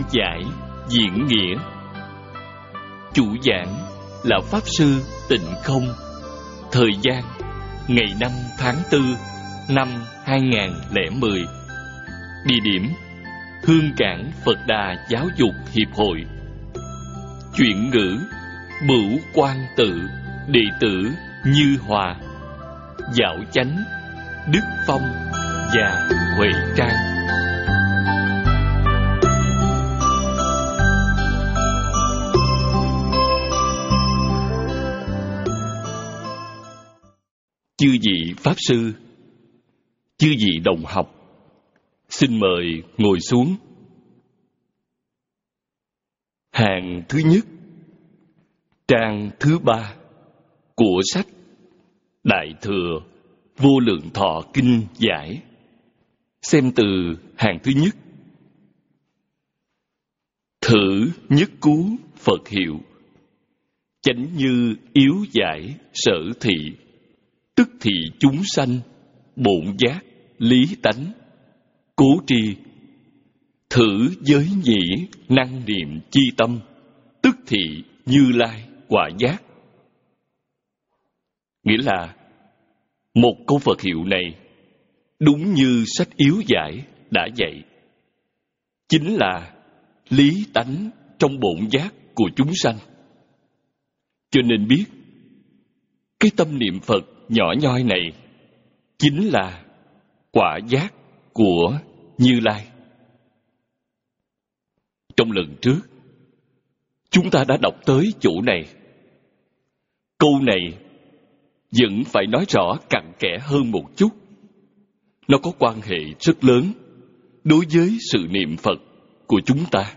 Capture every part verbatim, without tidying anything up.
giải diễn nghĩa. Chủ giảng là Pháp Sư Tịnh Không. Thời gian ngày năm tháng tư năm hai nghìn lẻ mười. Địa điểm Hương Cảng Phật Đà Giáo dục Hiệp hội. Chuyển ngữ Bửu Quan Tự, đệ tử Như Hòa, Dạo Chánh, Đức Phong và Huệ Trang. Chư vị Pháp Sư, chư vị đồng học, xin mời ngồi xuống. Hàng thứ nhất, trang thứ ba của sách Đại Thừa Vô Lượng Thọ Kinh Giải. Xem từ hàng thứ nhất. Thử nhất cú Phật hiệu, chánh như yếu giải sở thị, tức thị chúng sanh, bổn giác, lý tánh, cố tri. Thử giới nhĩ năng niệm chi tâm, tức thị Như Lai quả giác. Nghĩa là một câu Phật hiệu này đúng như sách yếu giải đã dạy, chính là lý tánh trong bổn giác của chúng sanh. Cho nên biết cái tâm niệm Phật nhỏ nhoi này chính là quả giác của Như Lai. Trong lần trước, chúng ta đã đọc tới chỗ này. Câu này vẫn phải nói rõ cặn kẽ hơn một chút. Nó có quan hệ rất lớn đối với sự niệm Phật của chúng ta.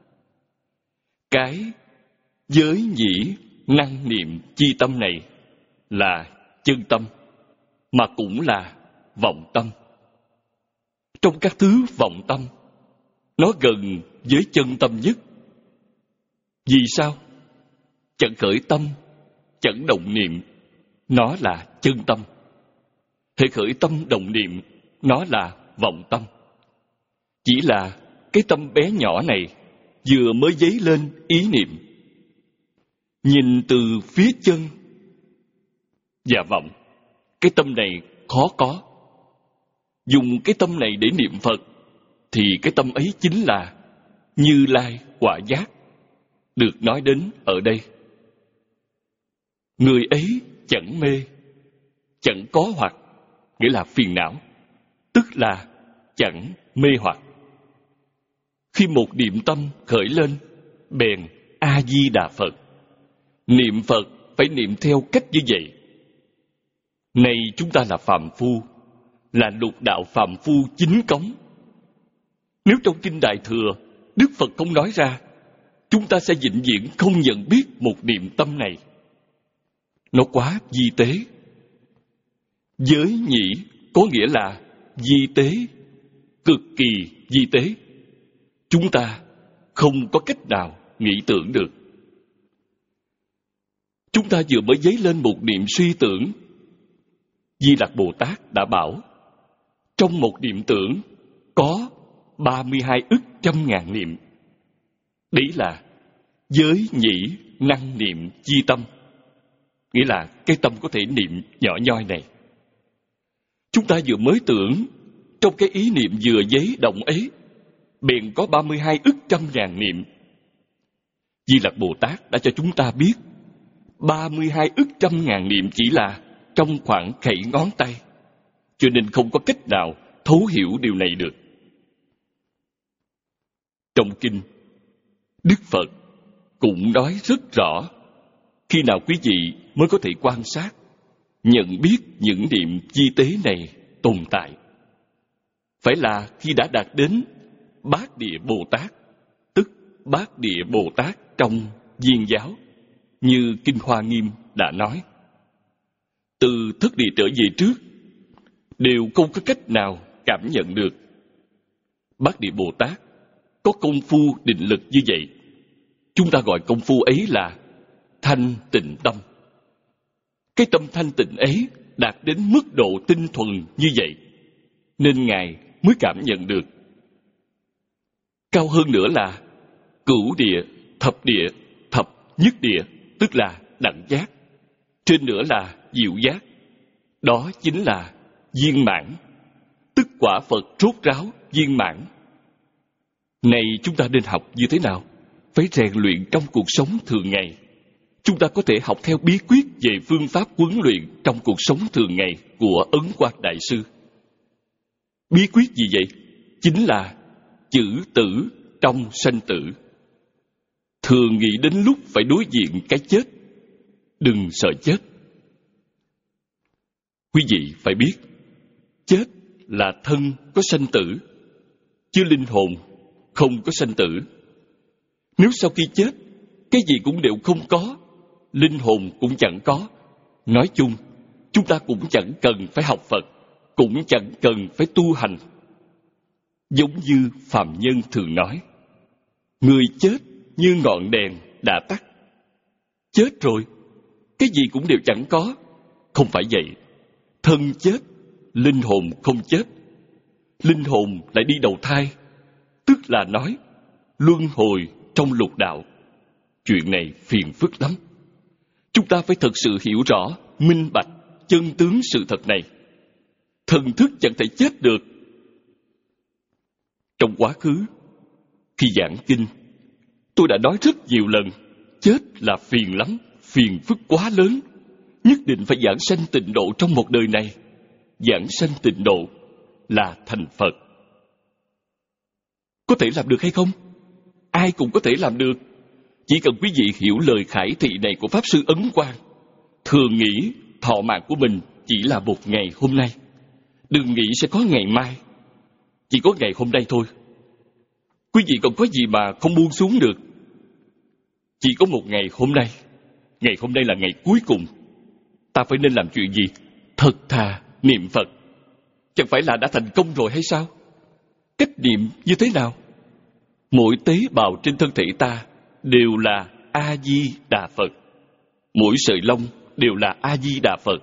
Cái giới nhĩ năng niệm chi tâm này là chân tâm, mà cũng là vọng tâm. Trong các thứ vọng tâm, nó gần với chân tâm nhất. Vì sao? Chẳng khởi tâm, chẳng động niệm, nó là chân tâm. Hễ khởi tâm động niệm, nó là vọng tâm. Chỉ là cái tâm bé nhỏ này vừa mới dấy lên ý niệm, nhìn từ phía chân và vọng, cái tâm này khó có. Dùng cái tâm này để niệm Phật thì cái tâm ấy chính là Như Lai quả giác được nói đến ở đây. Người ấy chẳng mê, chẳng có hoặc, nghĩa là phiền não, tức là chẳng mê hoặc. Khi một niệm tâm khởi lên, bèn A Di Đà Phật. Niệm Phật phải niệm theo cách như vậy. Này chúng ta là phàm phu, là lục đạo phàm phu chính cống. Nếu trong Kinh Đại Thừa Đức Phật không nói ra, chúng ta sẽ vĩnh viễn không nhận biết một niệm tâm này. Nó quá vi tế. Giới nhĩ có nghĩa là vi tế, cực kỳ vi tế. Chúng ta không có cách nào nghĩ tưởng được. Chúng ta vừa mới dấy lên một niệm suy tưởng. Di Lặc Bồ Tát đã bảo, trong một niệm tưởng có ba mươi hai ức trăm ngàn niệm. Đấy là giới nhĩ năng niệm chi tâm. Nghĩa là cái tâm có thể niệm nhỏ nhoi này. Chúng ta vừa mới tưởng, trong cái ý niệm vừa dấy động ấy, bèn có ba mươi hai ức trăm ngàn niệm. Di Lặc Bồ Tát đã cho chúng ta biết, ba mươi hai ức trăm ngàn niệm chỉ là trong khoảng khẩy ngón tay, cho nên không có cách nào thấu hiểu điều này được. Trong kinh, Đức Phật cũng nói rất rõ, khi nào quý vị mới có thể quan sát, nhận biết những niệm vi tế này tồn tại. Phải là khi đã đạt đến Bát Địa Bồ Tát, tức Bát Địa Bồ Tát trong Viên giáo, như Kinh Hoa Nghiêm đã nói. Từ thất địa trở về trước, đều không có cách nào cảm nhận được. Bát Địa Bồ Tát có công phu định lực như vậy. Chúng ta gọi công phu ấy là thanh tịnh tâm. Cái tâm thanh tịnh ấy đạt đến mức độ tinh thuần như vậy, nên Ngài mới cảm nhận được. Cao hơn nữa là cửu địa, thập địa, thập nhất địa, tức là đẳng giác. Trên nữa là diệu giác. Đó chính là viên mãn, tức quả Phật rốt ráo viên mãn. Này chúng ta nên học như thế nào? Phải rèn luyện trong cuộc sống thường ngày. Chúng ta có thể học theo bí quyết về phương pháp huấn luyện trong cuộc sống thường ngày của Ấn Quang Đại Sư. Bí quyết gì vậy? Chính là chữ tử trong sanh tử. Thường nghĩ đến lúc phải đối diện cái chết, đừng sợ chết. Quý vị phải biết, chết là thân có sanh tử, chứ linh hồn không có sanh tử. Nếu sau khi chết, cái gì cũng đều không có, linh hồn cũng chẳng có, nói chung, chúng ta cũng chẳng cần phải học Phật, cũng chẳng cần phải tu hành. Giống như phàm nhân thường nói, người chết như ngọn đèn đã tắt. Chết rồi, cái gì cũng đều chẳng có. Không phải vậy. Thân chết, linh hồn không chết. Linh hồn lại đi đầu thai, tức là nói luân hồi trong lục đạo. Chuyện này phiền phức lắm. Chúng ta phải thật sự hiểu rõ, minh bạch chân tướng sự thật này. Thần thức chẳng thể chết được. Trong quá khứ, khi giảng kinh, tôi đã nói rất nhiều lần, chết là phiền lắm, phiền phức quá lớn. Nhất định phải giảng sanh tịnh độ trong một đời này. Giảng sanh tịnh độ là thành Phật. Có thể làm được hay không? Ai cũng có thể làm được. Chỉ cần quý vị hiểu lời khải thị này của Pháp Sư Ấn Quang, thường nghĩ thọ mạng của mình chỉ là một ngày hôm nay. Đừng nghĩ sẽ có ngày mai. Chỉ có ngày hôm nay thôi. Quý vị còn có gì mà không buông xuống được? Chỉ có một ngày hôm nay. Ngày hôm nay là ngày cuối cùng. Ta phải nên làm chuyện gì? Thật thà niệm Phật. Chẳng phải là đã thành công rồi hay sao? Cách niệm như thế nào? Mỗi tế bào trên thân thể ta đều là A-di-đà Phật. Mỗi sợi lông đều là A-di-đà Phật.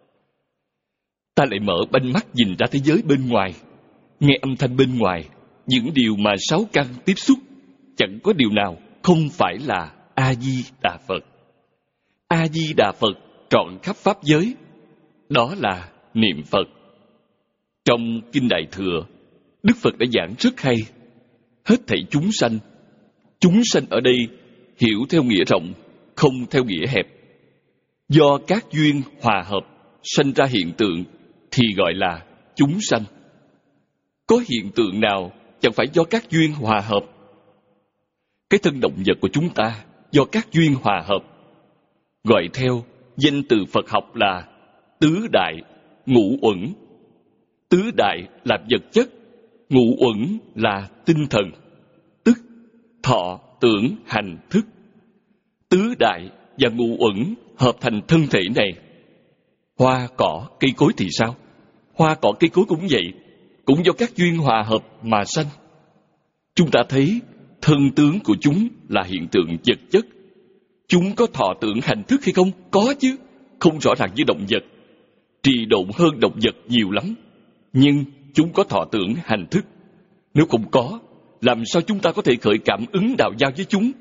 Ta lại mở banh mắt nhìn ra thế giới bên ngoài, nghe âm thanh bên ngoài, những điều mà sáu căn tiếp xúc, chẳng có điều nào không phải là A-di-đà Phật. A-di-đà Phật trọn khắp pháp giới, đó là niệm Phật. Trong Kinh Đại Thừa, Đức Phật đã giảng rất hay. Hết thảy chúng sanh, chúng sanh ở đây hiểu theo nghĩa rộng, không theo nghĩa hẹp. Do các duyên hòa hợp sanh ra hiện tượng thì gọi là chúng sanh. Có hiện tượng nào chẳng phải do các duyên hòa hợp? Cái thân động vật của chúng ta do các duyên hòa hợp, gọi theo danh từ Phật học là tứ đại ngũ uẩn. Tứ đại là vật chất, ngũ uẩn là tinh thần, tức thọ, tưởng, hành, thức. Tứ đại và ngũ uẩn hợp thành thân thể này. Hoa cỏ cây cối thì sao? Hoa cỏ cây cối cũng vậy, cũng do các duyên hòa hợp mà sanh. Chúng ta thấy thân tướng của chúng là hiện tượng vật chất. Chúng có thọ tưởng hành thức hay không? Có chứ, không rõ ràng như động vật, trì độn hơn động vật nhiều lắm. Nhưng chúng có thọ tưởng hành thức. Nếu không có, làm sao chúng ta có thể khởi cảm ứng đạo giao với chúng?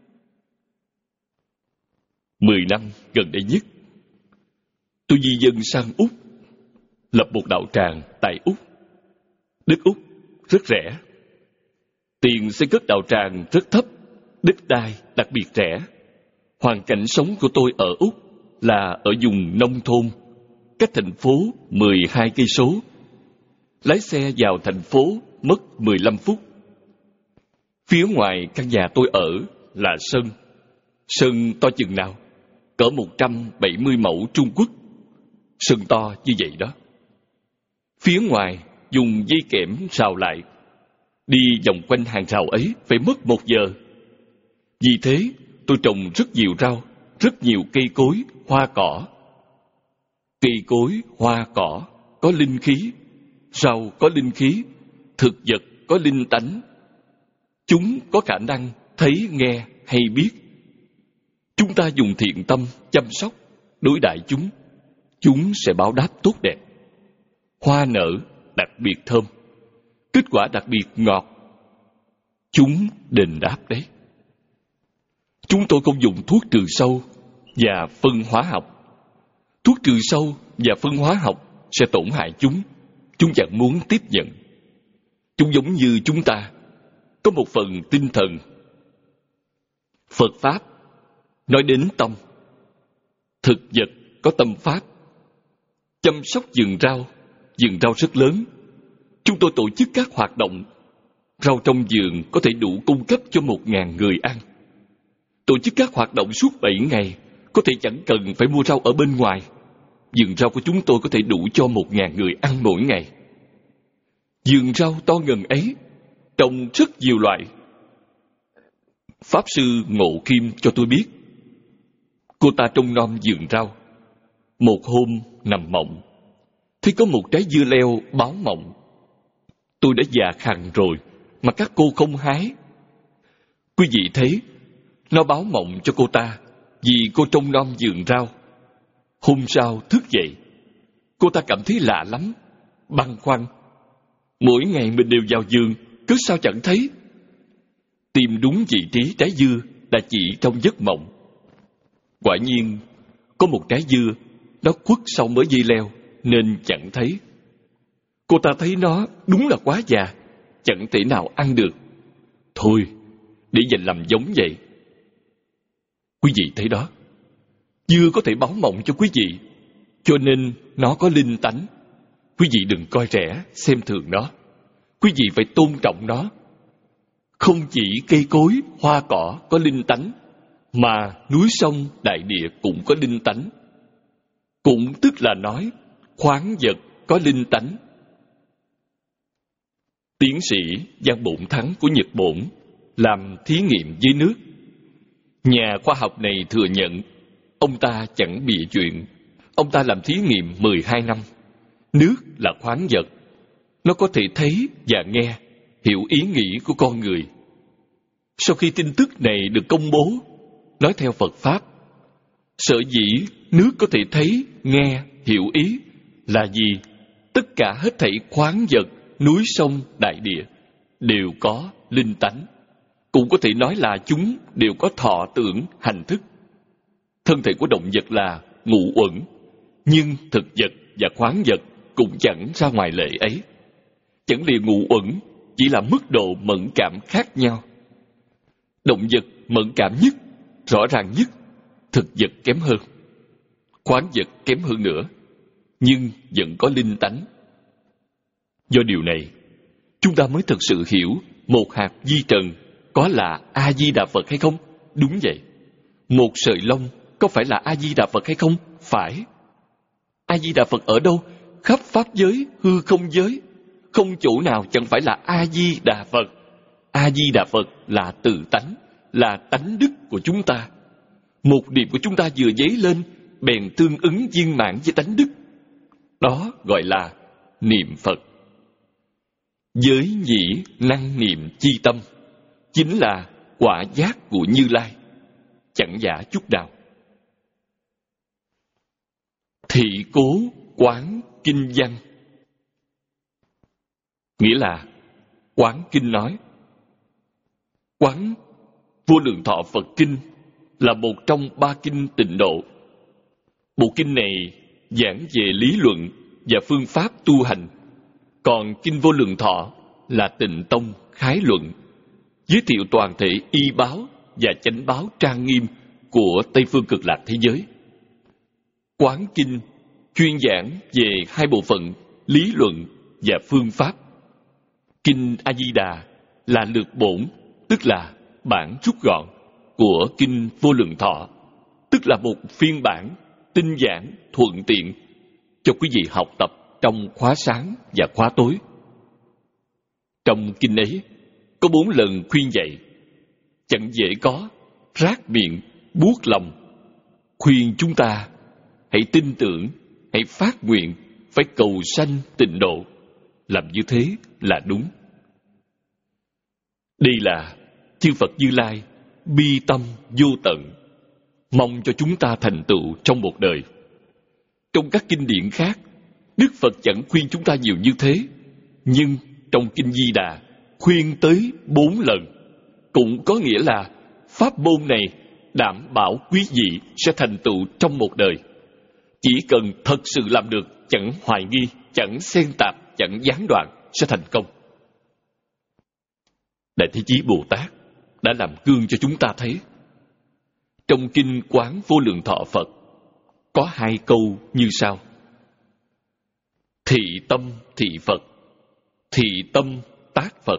Mười năm gần đây nhất, tôi di dân sang Úc, lập một đạo tràng tại Úc. Đất Úc rất rẻ. Tiền xây cất đạo tràng rất thấp, đất đai đặc biệt rẻ. Hoàn cảnh sống của tôi ở Úc là ở vùng nông thôn, cách thành phố mười hai cây số. Lái xe vào thành phố mất mười lăm phút. Phía ngoài căn nhà tôi ở là sân. Sân to chừng nào? Cỡ một trăm bảy mươi mẫu Trung Quốc. Sân to như vậy đó. Phía ngoài dùng dây kẽm rào lại. Đi vòng quanh hàng rào ấy phải mất một giờ. Vì thế tôi trồng rất nhiều rau, rất nhiều cây cối, hoa cỏ. Cây cối, hoa cỏ có linh khí, rau có linh khí, thực vật có linh tánh. Chúng có khả năng thấy, nghe hay biết. Chúng ta dùng thiện tâm chăm sóc, đối đãi chúng, chúng sẽ báo đáp tốt đẹp. Hoa nở đặc biệt thơm, kết quả đặc biệt ngọt. Chúng đền đáp đấy. chúng tôi không dùng thuốc trừ sâu và phân hóa học. Thuốc trừ sâu và phân hóa học sẽ tổn hại chúng. Chúng chẳng muốn tiếp nhận. Chúng giống như chúng ta, có một phần tinh thần. Phật Pháp nói đến tâm. Thực vật có tâm Pháp. Chăm sóc vườn rau, vườn rau rất lớn. Chúng tôi tổ chức các hoạt động. Rau trong vườn có thể đủ cung cấp cho một ngàn người ăn. Tổ chức các hoạt động suốt bảy ngày, có thể chẳng cần phải mua rau ở bên ngoài. Vườn rau của chúng tôi có thể đủ cho một ngàn người ăn mỗi ngày. Vườn rau to ngần ấy, trồng rất nhiều loại. Pháp sư Ngộ Kim cho tôi biết, cô ta trông nom vườn rau. Một hôm nằm mộng, thấy có một trái dưa leo báo mộng. Tôi đã già khàn rồi mà các cô không hái. Quý vị thấy, nó báo mộng cho cô ta vì cô trông nom vườn rau. Hôm sau thức dậy, cô ta cảm thấy lạ lắm, băn khoăn. Mỗi ngày mình đều vào vườn, cứ sao chẳng thấy. Tìm đúng vị trí trái dưa là chỉ trong giấc mộng. Quả nhiên, có một trái dưa, nó khuất sau mớ dây leo nên chẳng thấy. Cô ta thấy nó đúng là quá già, chẳng thể nào ăn được. Thôi, để dành làm giống vậy. Quý vị thấy đó, dưa có thể báo mộng cho quý vị, cho nên nó có linh tánh. Quý vị đừng coi rẻ, xem thường nó. Quý vị phải tôn trọng nó. Không chỉ cây cối, hoa cỏ có linh tánh, mà núi sông, đại địa cũng có linh tánh. Cũng tức là nói, khoáng vật có linh tánh. Tiến sĩ Giang Bổn Thắng của Nhật Bổn làm thí nghiệm với nước. Nhà khoa học này thừa nhận ông ta chẳng bịa chuyện. Ông ta làm thí nghiệm mười hai năm. Nước là khoáng vật. Nó có thể thấy và nghe, hiểu ý nghĩ của con người. Sau khi tin tức này được công bố, nói theo Phật Pháp, sở dĩ nước có thể thấy, nghe, hiểu ý là gì? Tất cả hết thảy khoáng vật, núi sông, đại địa đều có linh tánh. Cũng có thể nói là chúng đều có thọ tưởng, hành thức. Thân thể của động vật là ngũ uẩn, nhưng thực vật và khoáng vật cũng chẳng ra ngoài lệ ấy. Chẳng lìa ngũ uẩn, chỉ là mức độ mẫn cảm khác nhau. Động vật mẫn cảm nhất, rõ ràng nhất, thực vật kém hơn, khoáng vật kém hơn nữa, nhưng vẫn có linh tánh. Do điều này, chúng ta mới thực sự hiểu một hạt vi trần có là A-di-đà Phật hay không? Đúng vậy. Một sợi lông có phải là A-di-đà Phật hay không? Phải. A-di-đà Phật ở đâu? Khắp pháp giới, hư không giới. Không chỗ nào chẳng phải là A-di-đà Phật. A-di-đà Phật là tự tánh, là tánh đức của chúng ta. Một niệm của chúng ta vừa dấy lên, bèn tương ứng viên mãn với tánh đức. Đó gọi là niệm Phật. Giới nhĩ năng niệm chi tâm chính là quả giác của Như Lai, chẳng giả chút nào. Thị cố quán kinh văn, nghĩa là quán kinh nói. Quán Vô Lượng Thọ Phật Kinh là một trong ba kinh Tịnh Độ. Bộ kinh này giảng về lý luận và phương pháp tu hành, còn kinh Vô Lượng Thọ là Tịnh Tông khái luận, giới thiệu toàn thể y báo và chánh báo trang nghiêm của Tây Phương Cực Lạc thế giới. Quán kinh chuyên giảng về hai bộ phận lý luận và phương pháp. Kinh A Di Đà là lược bổn, tức là bản rút gọn của kinh Vô Lượng Thọ, tức là một phiên bản tinh giản thuận tiện cho quý vị học tập trong khóa sáng và khóa tối. Trong kinh ấy có bốn lần khuyên dạy: chẳng dễ có, rát miệng, buốt lòng. Khuyên chúng ta hãy tin tưởng, hãy phát nguyện, phải cầu sanh tịnh độ. Làm như thế là đúng. Đây là chư Phật Như Lai bi tâm vô tận, mong cho chúng ta thành tựu trong một đời. Trong các kinh điển khác, Đức Phật chẳng khuyên chúng ta nhiều như thế, nhưng trong kinh Di Đà khuyên tới bốn lần, cũng có nghĩa là pháp môn này đảm bảo quý vị sẽ thành tựu trong một đời. Chỉ cần thật sự làm được, chẳng hoài nghi, chẳng xen tạp, chẳng gián đoạn, sẽ thành công. Đại Thế Chí Bồ Tát đã làm gương cho chúng ta thấy. Trong Kinh Quán Vô Lượng Thọ Phật có hai câu như sau: thị tâm thị Phật, thị tâm tác Phật.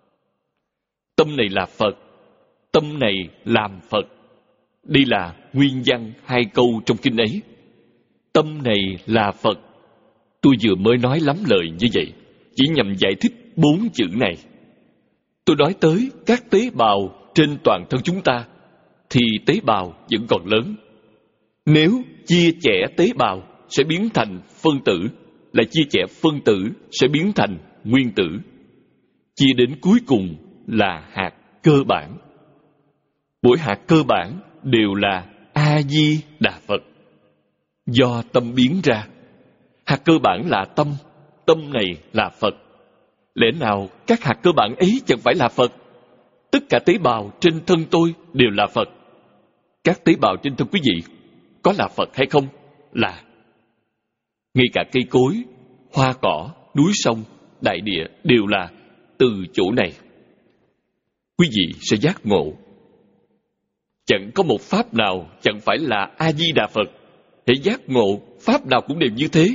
Tâm này là Phật, tâm này làm Phật. Đây là nguyên văn hai câu trong kinh ấy. Tâm này là Phật. Tôi vừa mới nói lắm lời như vậy, chỉ nhằm giải thích bốn chữ này. Tôi nói tới các tế bào trên toàn thân chúng ta, thì tế bào vẫn còn lớn. Nếu chia chẻ tế bào sẽ biến thành phân tử, lại chia chẻ phân tử sẽ biến thành nguyên tử. Chia đến cuối cùng là hạt cơ bản. Mỗi hạt cơ bản đều là A-di-đà Phật, do tâm biến ra. Hạt cơ bản là tâm, tâm này là Phật. Lẽ nào các hạt cơ bản ấy chẳng phải là Phật? Tất cả tế bào trên thân tôi đều là Phật. Các tế bào trên thân quý vị có là Phật hay không? Là. Ngay cả cây cối, hoa cỏ, núi sông, đại địa đều là từ chỗ này. Quý vị sẽ giác ngộ. Chẳng có một pháp nào chẳng phải là A-di-đà Phật. Hễ giác ngộ, pháp nào cũng đều như thế.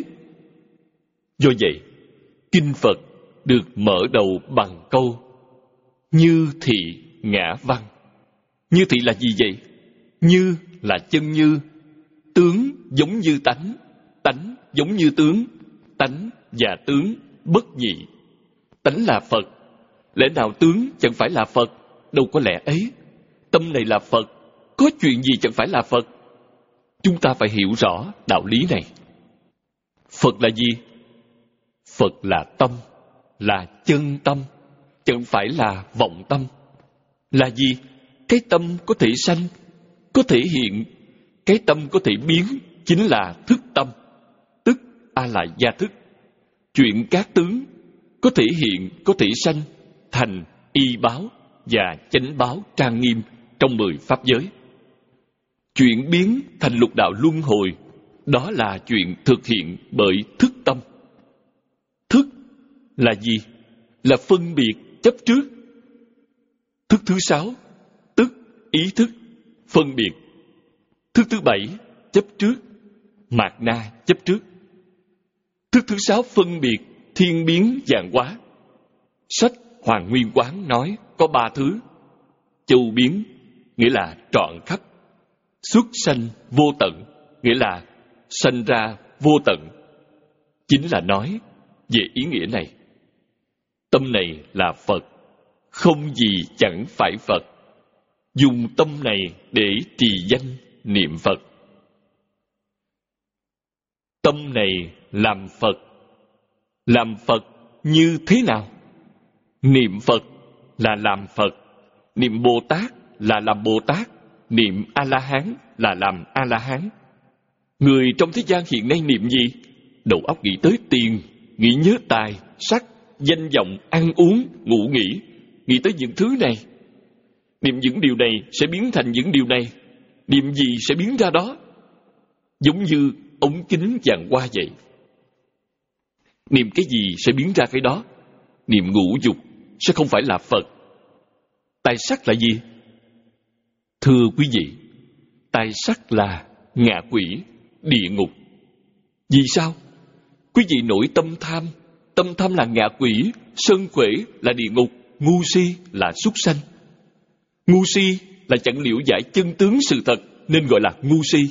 Do vậy, Kinh Phật được mở đầu bằng câu như thị ngã văn. Như thị là gì vậy? Như là chân như, tướng giống như tánh, tánh giống như tướng, tánh và tướng bất nhị. Tánh là Phật, lẽ nào tướng chẳng phải là Phật? Đâu có lẽ ấy. Tâm này là Phật, có chuyện gì chẳng phải là Phật? Chúng ta phải hiểu rõ đạo lý này. Phật là gì? Phật là tâm, là chân tâm, chẳng phải là vọng tâm. Là gì? Cái tâm có thể sanh, có thể hiện. Cái tâm có thể biến, chính là thức tâm, tức A-lại-gia thức. Chuyện các tướng có thể hiện, có thể sanh thành y báo và chánh báo trang nghiêm trong mười pháp giới. Chuyện biến thành lục đạo luân hồi, đó là chuyện thực hiện bởi thức tâm. Thức là gì? Là phân biệt chấp trước. Thức thứ sáu, tức ý thức, phân biệt. Thức thứ bảy, chấp trước, mạt na chấp trước. Thức thứ sáu, phân biệt, thiên biến vạn hóa. Sách Hoàng Nguyên Quán nói có ba thứ. Châu biến, nghĩa là trọn khắp. Xuất sanh vô tận, nghĩa là sanh ra vô tận. Chính là nói về ý nghĩa này. Tâm này là Phật, không gì chẳng phải Phật. Dùng tâm này để trì danh niệm Phật. Tâm này làm Phật. Làm Phật như thế nào? Niệm Phật là làm Phật. Niệm Bồ Tát là làm Bồ Tát. Niệm A-la-hán là làm A-la-hán. Người trong thế gian hiện nay niệm gì? Đầu óc nghĩ tới tiền, nghĩ nhớ tài, sắc, danh vọng, ăn uống, ngủ nghỉ, nghĩ tới những thứ này. Niệm những điều này sẽ biến thành những điều này. Niệm gì sẽ biến ra đó. Giống như ống kính vàng hoa vậy. Niệm cái gì sẽ biến ra cái đó. Niệm ngũ dục sẽ không phải là Phật. Tài sắc là gì? Thưa quý vị, tài sắc là ngạ quỷ, địa ngục. Vì sao? Quý vị nổi tâm tham. Tâm tham là ngạ quỷ, sân quể là địa ngục, ngu si là súc sanh. Ngu si là chẳng liễu giải chân tướng sự thật, nên gọi là ngu si.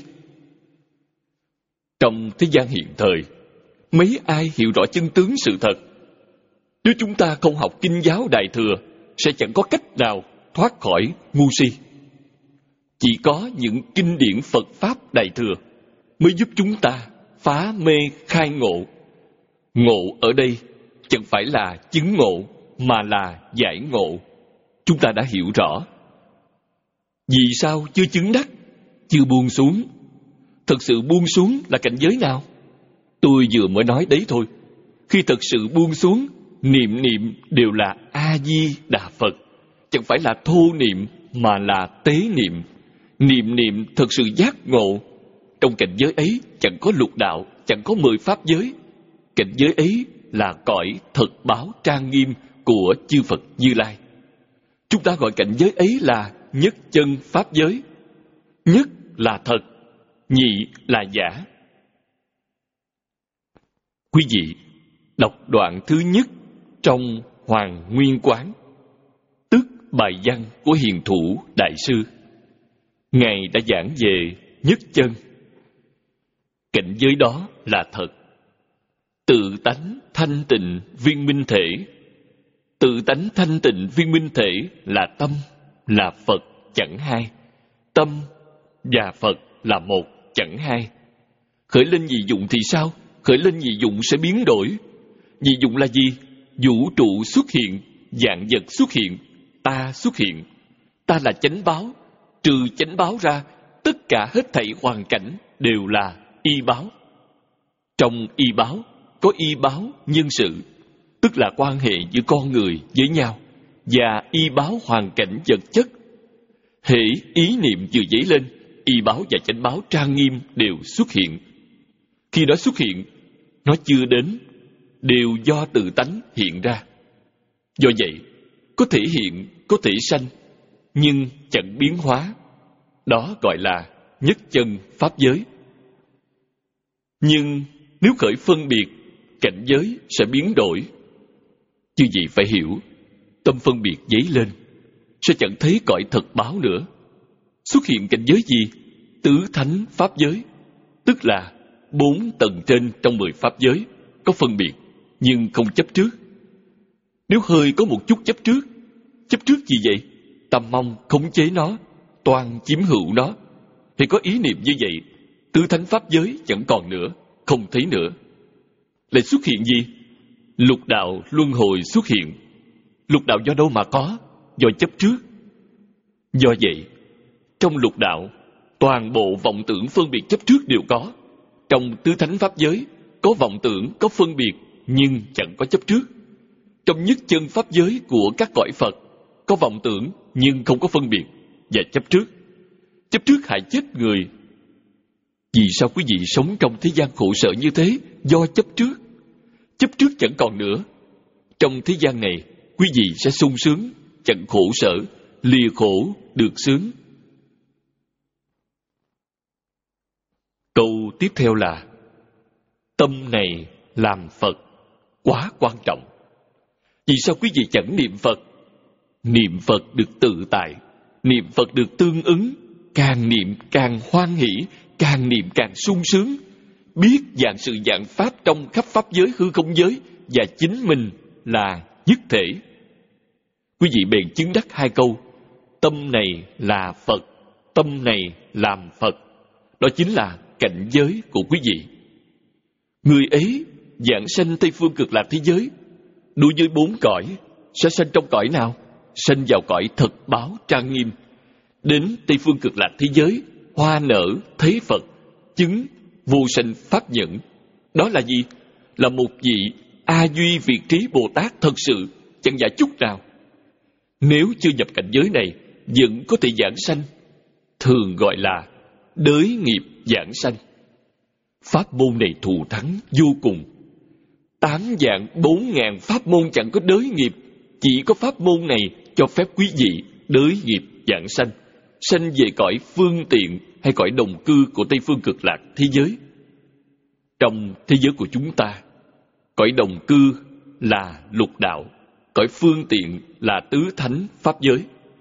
Trong thế gian hiện thời, mấy ai hiểu rõ chân tướng sự thật? Nếu chúng ta không học kinh giáo Đại Thừa, sẽ chẳng có cách nào thoát khỏi ngu si. Chỉ có những kinh điển Phật Pháp Đại Thừa mới giúp chúng ta phá mê khai ngộ. Ngộ ở đây chẳng phải là chứng ngộ, mà là giải ngộ. Chúng ta đã hiểu rõ. Vì sao chưa chứng đắc? Chưa buông xuống. Thật sự buông xuống là cảnh giới nào? Tôi vừa mới nói đấy thôi. Khi thật sự buông xuống, niệm niệm đều là A-di-đà Phật. Chẳng phải là thô niệm, mà là tế niệm. Niệm niệm thật sự giác ngộ. Trong cảnh giới ấy chẳng có lục đạo, chẳng có mười pháp giới. Cảnh giới ấy là cõi thật báo trang nghiêm của chư Phật Như Lai. Chúng ta gọi cảnh giới ấy là nhất chân pháp giới. Nhất là thật, nhị là giả. Quý vị đọc đoạn thứ nhất trong Hoàng Nguyên Quán, tức bài văn của hiền thủ đại sư. Ngài đã giảng về nhất chân. Cảnh giới đó là thật. Tự tánh thanh tịnh viên minh thể. Tự tánh thanh tịnh viên minh thể là tâm, là Phật chẳng hai. Tâm và Phật là một chẳng hai. Khởi lên nhị dụng thì sao? Khởi lên nhị dụng sẽ biến đổi. Nhị dụng là gì? Vũ trụ xuất hiện, vạn vật xuất hiện, ta xuất hiện. Ta là chánh báo. Trừ chánh báo ra, tất cả hết thảy hoàn cảnh đều là y báo. Trong y báo có y báo nhân sự, tức là quan hệ giữa con người với nhau, và y báo hoàn cảnh vật chất. Hễ ý niệm vừa dấy lên, y báo và chánh báo trang nghiêm đều xuất hiện. Khi nó xuất hiện, nó chưa đến, đều do tự tánh hiện ra. Do vậy, có thể hiện, có thể sanh, nhưng chẳng biến hóa. Đó gọi là nhất chân pháp giới. Nhưng nếu khởi phân biệt, cảnh giới sẽ biến đổi. Như vậy phải hiểu, tâm phân biệt dấy lên, sẽ chẳng thấy cõi thật báo nữa. Xuất hiện cảnh giới gì? Tứ thánh pháp giới, tức là bốn tầng trên trong mười pháp giới, có phân biệt, nhưng không chấp trước. Nếu hơi có một chút chấp trước, chấp trước gì vậy? Tâm mong khống chế nó, toàn chiếm hữu nó. Thì có ý niệm như vậy, tứ thánh pháp giới chẳng còn nữa, không thấy nữa. Lại xuất hiện gì? Lục đạo luân hồi xuất hiện. Lục đạo do đâu mà có? Do chấp trước. Do vậy, trong lục đạo, toàn bộ vọng tưởng phân biệt chấp trước đều có. Trong tứ thánh pháp giới, có vọng tưởng, có phân biệt, nhưng chẳng có chấp trước. Trong nhất chân pháp giới của các cõi Phật, có vọng tưởng, nhưng không có phân biệt, và chấp trước. Chấp trước hại chết người. Vì sao quý vị sống trong thế gian khổ sở như thế? Do chấp trước. Chấp trước chẳng còn nữa. Trong thế gian này, quý vị sẽ sung sướng, chẳng khổ sở, lìa khổ được sướng. Câu tiếp theo là: tâm này làm Phật quá quan trọng. Vì sao quý vị chẳng niệm Phật? Niệm Phật được tự tại, niệm Phật được tương ứng. Càng niệm càng hoan hỷ, càng niệm càng sung sướng. Biết dạng sự dạng pháp trong khắp pháp giới hư không giới, và chính mình là nhất thể. Quý vị bèn chứng đắc hai câu: tâm này là Phật, tâm này làm Phật. Đó chính là cảnh giới của quý vị. Người ấy giảng sanh Tây Phương Cực Lạc thế giới, đối với bốn cõi, sẽ sanh trong cõi nào? Sanh vào cõi thật báo trang nghiêm. Đến Tây Phương Cực Lạc thế giới, hoa nở thấy Phật, chứng vô sanh pháp nhẫn. Đó là gì? Là một vị A Duy Việt Trí Bồ Tát thật sự, chẳng giả chút nào. Nếu chưa nhập cảnh giới này, vẫn có thể giảng sanh, thường gọi là đới nghiệp giảng sanh. Pháp môn này thù thắng vô cùng. Tám vạn bốn ngàn pháp môn chẳng có đới nghiệp, chỉ có pháp môn này cho phép quý vị đới nghiệp giảng sanh, sanh về cõi phương tiện hay cõi đồng cư của Tây Phương Cực Lạc thế giới. Trong thế giới của chúng ta, cõi đồng cư là lục đạo, cõi phương tiện là tứ thánh pháp giới.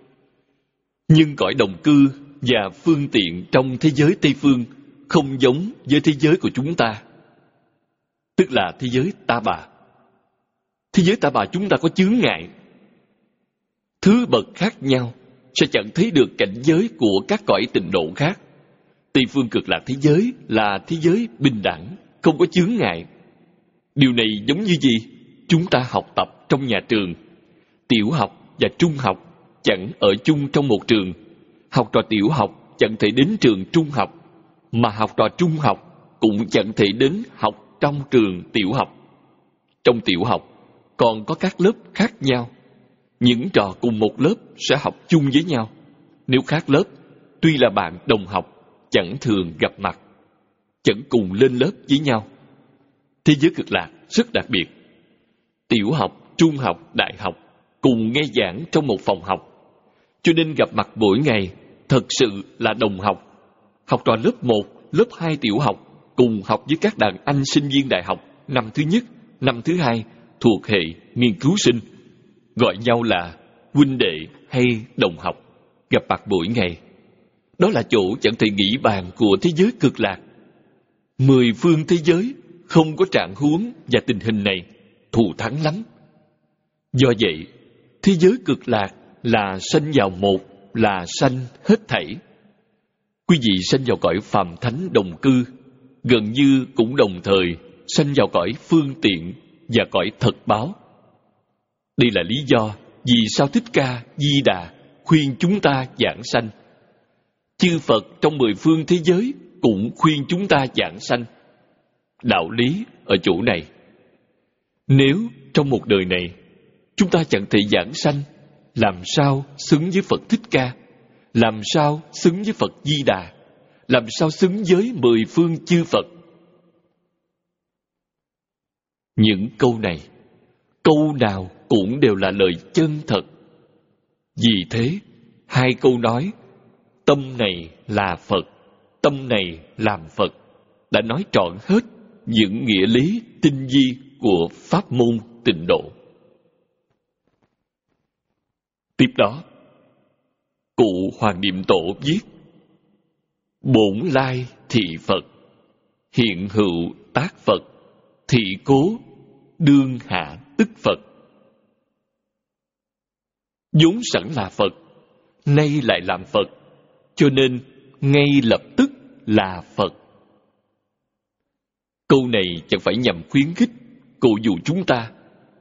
Nhưng cõi đồng cư và phương tiện trong thế giới Tây Phương không giống với thế giới của chúng ta, tức là thế giới Ta Bà. Thế giới Ta Bà chúng ta có chướng ngại, thứ bậc khác nhau, sẽ chẳng thấy được cảnh giới của các cõi tịnh độ khác. Tây Phương Cực Lạc thế giới là thế giới bình đẳng, không có chướng ngại. Điều này giống như gì? Chúng ta học tập trong nhà trường, tiểu học và trung học chẳng ở chung trong một trường. Học trò tiểu học chẳng thể đến trường trung học, mà học trò trung học cũng chẳng thể đến học trong trường tiểu học. Trong tiểu học còn có các lớp khác nhau. Những trò cùng một lớp sẽ học chung với nhau. Nếu khác lớp, tuy là bạn đồng học, chẳng thường gặp mặt, chẳng cùng lên lớp với nhau. Thế giới cực lạc rất đặc biệt. Tiểu học, trung học, đại học cùng nghe giảng trong một phòng học, cho nên gặp mặt mỗi ngày thật sự là đồng học. Học trò lớp một, lớp hai tiểu học cùng học với các đàn anh sinh viên đại học năm thứ nhất, năm thứ hai thuộc hệ nghiên cứu sinh, gọi nhau là huynh đệ hay đồng học, gặp mặt mỗi ngày. Đó là chỗ chẳng thể nghĩ bàn của thế giới cực lạc. Mười phương thế giới không có trạng huống và tình hình này, thù thắng lắm. Do vậy, thế giới cực lạc là sanh vào một, là sanh hết thảy. Quý vị sanh vào cõi phàm thánh đồng cư, gần như cũng đồng thời sanh vào cõi phương tiện và cõi thật báo. Đây là lý do vì sao Thích Ca Di Đà khuyên chúng ta giảng sanh. Chư Phật trong mười phương thế giới cũng khuyên chúng ta giảng sanh. Đạo lý ở chỗ này. Nếu trong một đời này chúng ta chẳng thể giảng sanh, làm sao xứng với Phật Thích Ca? Làm sao xứng với Phật Di Đà? Làm sao xứng với mười phương chư Phật? Những câu này, câu nào cũng đều là lời chân thật. Vì thế, hai câu nói tâm này là Phật, tâm này làm Phật đã nói trọn hết những nghĩa lý tinh vi của pháp môn tịnh độ. Tiếp đó, cụ Hoàng Niệm Tổ viết: bổn lai thị Phật, hiện hữu tác Phật, thị cố đương hạ tức Phật. vốn sẵn là Phật, nay lại làm Phật, cho nên ngay lập tức là Phật. Câu này chẳng phải nhằm khuyến khích, cổ vũ chúng ta,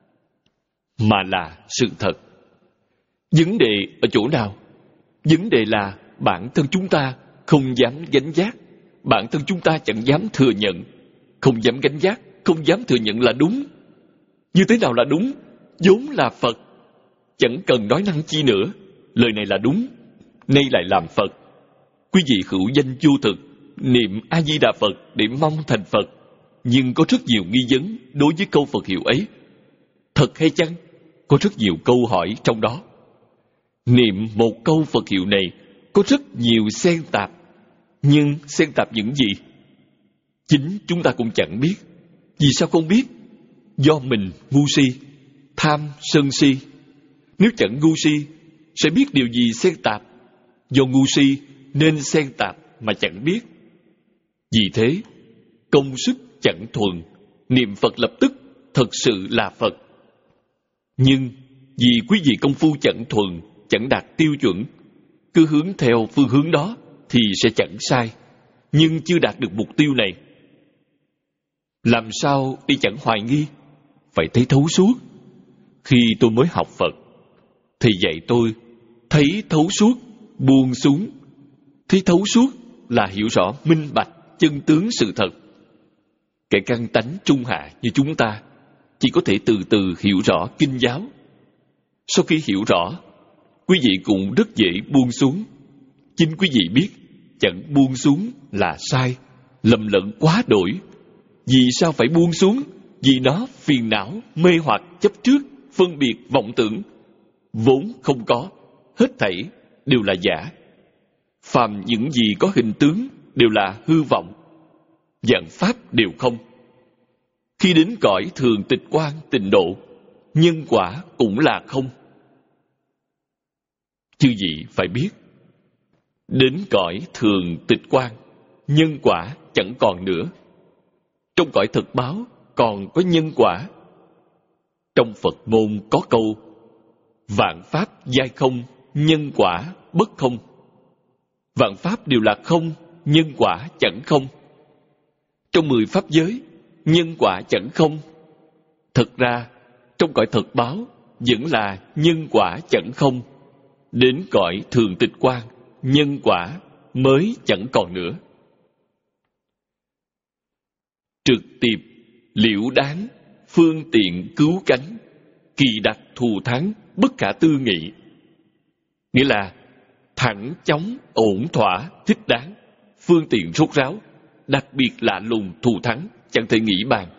mà là sự thật. Vấn đề ở chỗ nào? Vấn đề là bản thân chúng ta không dám gánh vác, bản thân chúng ta chẳng dám thừa nhận. Không dám gánh vác, không dám thừa nhận là đúng. Như thế nào là đúng? Vốn là Phật, chẳng cần nói năng chi nữa. Lời này là đúng, nay lại làm Phật. Quý vị hữu danh vô thực, niệm A-di-đà Phật để mong thành Phật, nhưng có rất nhiều nghi vấn đối với câu Phật hiệu ấy. Thật hay chăng? Có rất nhiều câu hỏi trong đó. Niệm một câu Phật hiệu này có rất nhiều xen tạp, nhưng xen tạp những gì? Chính chúng ta cũng chẳng biết. Vì sao không biết? Do mình ngu si, tham sân si. Nếu chẳng ngu si, sẽ biết điều gì xen tạp. Do ngu si nên xen tạp mà chẳng biết. Vì thế, công sức chẳng thuần, niệm Phật lập tức thật sự là Phật. Nhưng vì quý vị công phu chẳng thuần, chẳng đạt tiêu chuẩn, cứ hướng theo phương hướng đó thì sẽ chẳng sai, nhưng chưa đạt được mục tiêu này. Làm sao đi chẳng hoài nghi? Phải thấy thấu suốt. Khi tôi mới học Phật, thì dạy tôi thấy thấu suốt, buông xuống. Thấy thấu suốt là hiểu rõ minh bạch chân tướng sự thật. Kẻ căn tánh trung hạ như chúng ta chỉ có thể từ từ hiểu rõ kinh giáo. Sau khi hiểu rõ, quý vị cũng rất dễ buông xuống. Chính quý vị biết chẳng buông xuống là sai, lầm lẫn quá đổi. Vì sao phải buông xuống? Vì nó phiền não, mê hoặc, chấp trước, phân biệt, vọng tưởng. Vốn không có, hết thảy đều là giả. Phàm những gì có hình tướng đều là hư vọng, vạn pháp đều không. Khi đến cõi thường tịch quan tịnh độ, nhân quả cũng là không. Chư vị phải biết, đến cõi thường tịch quan, nhân quả chẳng còn nữa. Trong cõi thực báo còn có nhân quả. Trong Phật môn có câu: vạn pháp giai không, nhân quả bất không. Vạn pháp đều là không, nhân quả chẳng không. Trong mười pháp giới, nhân quả chẳng không. Thật ra, trong cõi thực báo vẫn là nhân quả chẳng không. Đến cõi thường tịch quan, nhân quả mới chẳng còn nữa. Trực tiếp, liễu đáng, phương tiện cứu cánh, kỳ đặc thù thắng, bất khả tư nghị. Nghĩa là thẳng chóng, ổn thỏa, thích đáng, phương tiện rốt ráo, đặc biệt lạ lùng, thù thắng, chẳng thể nghĩ bàn.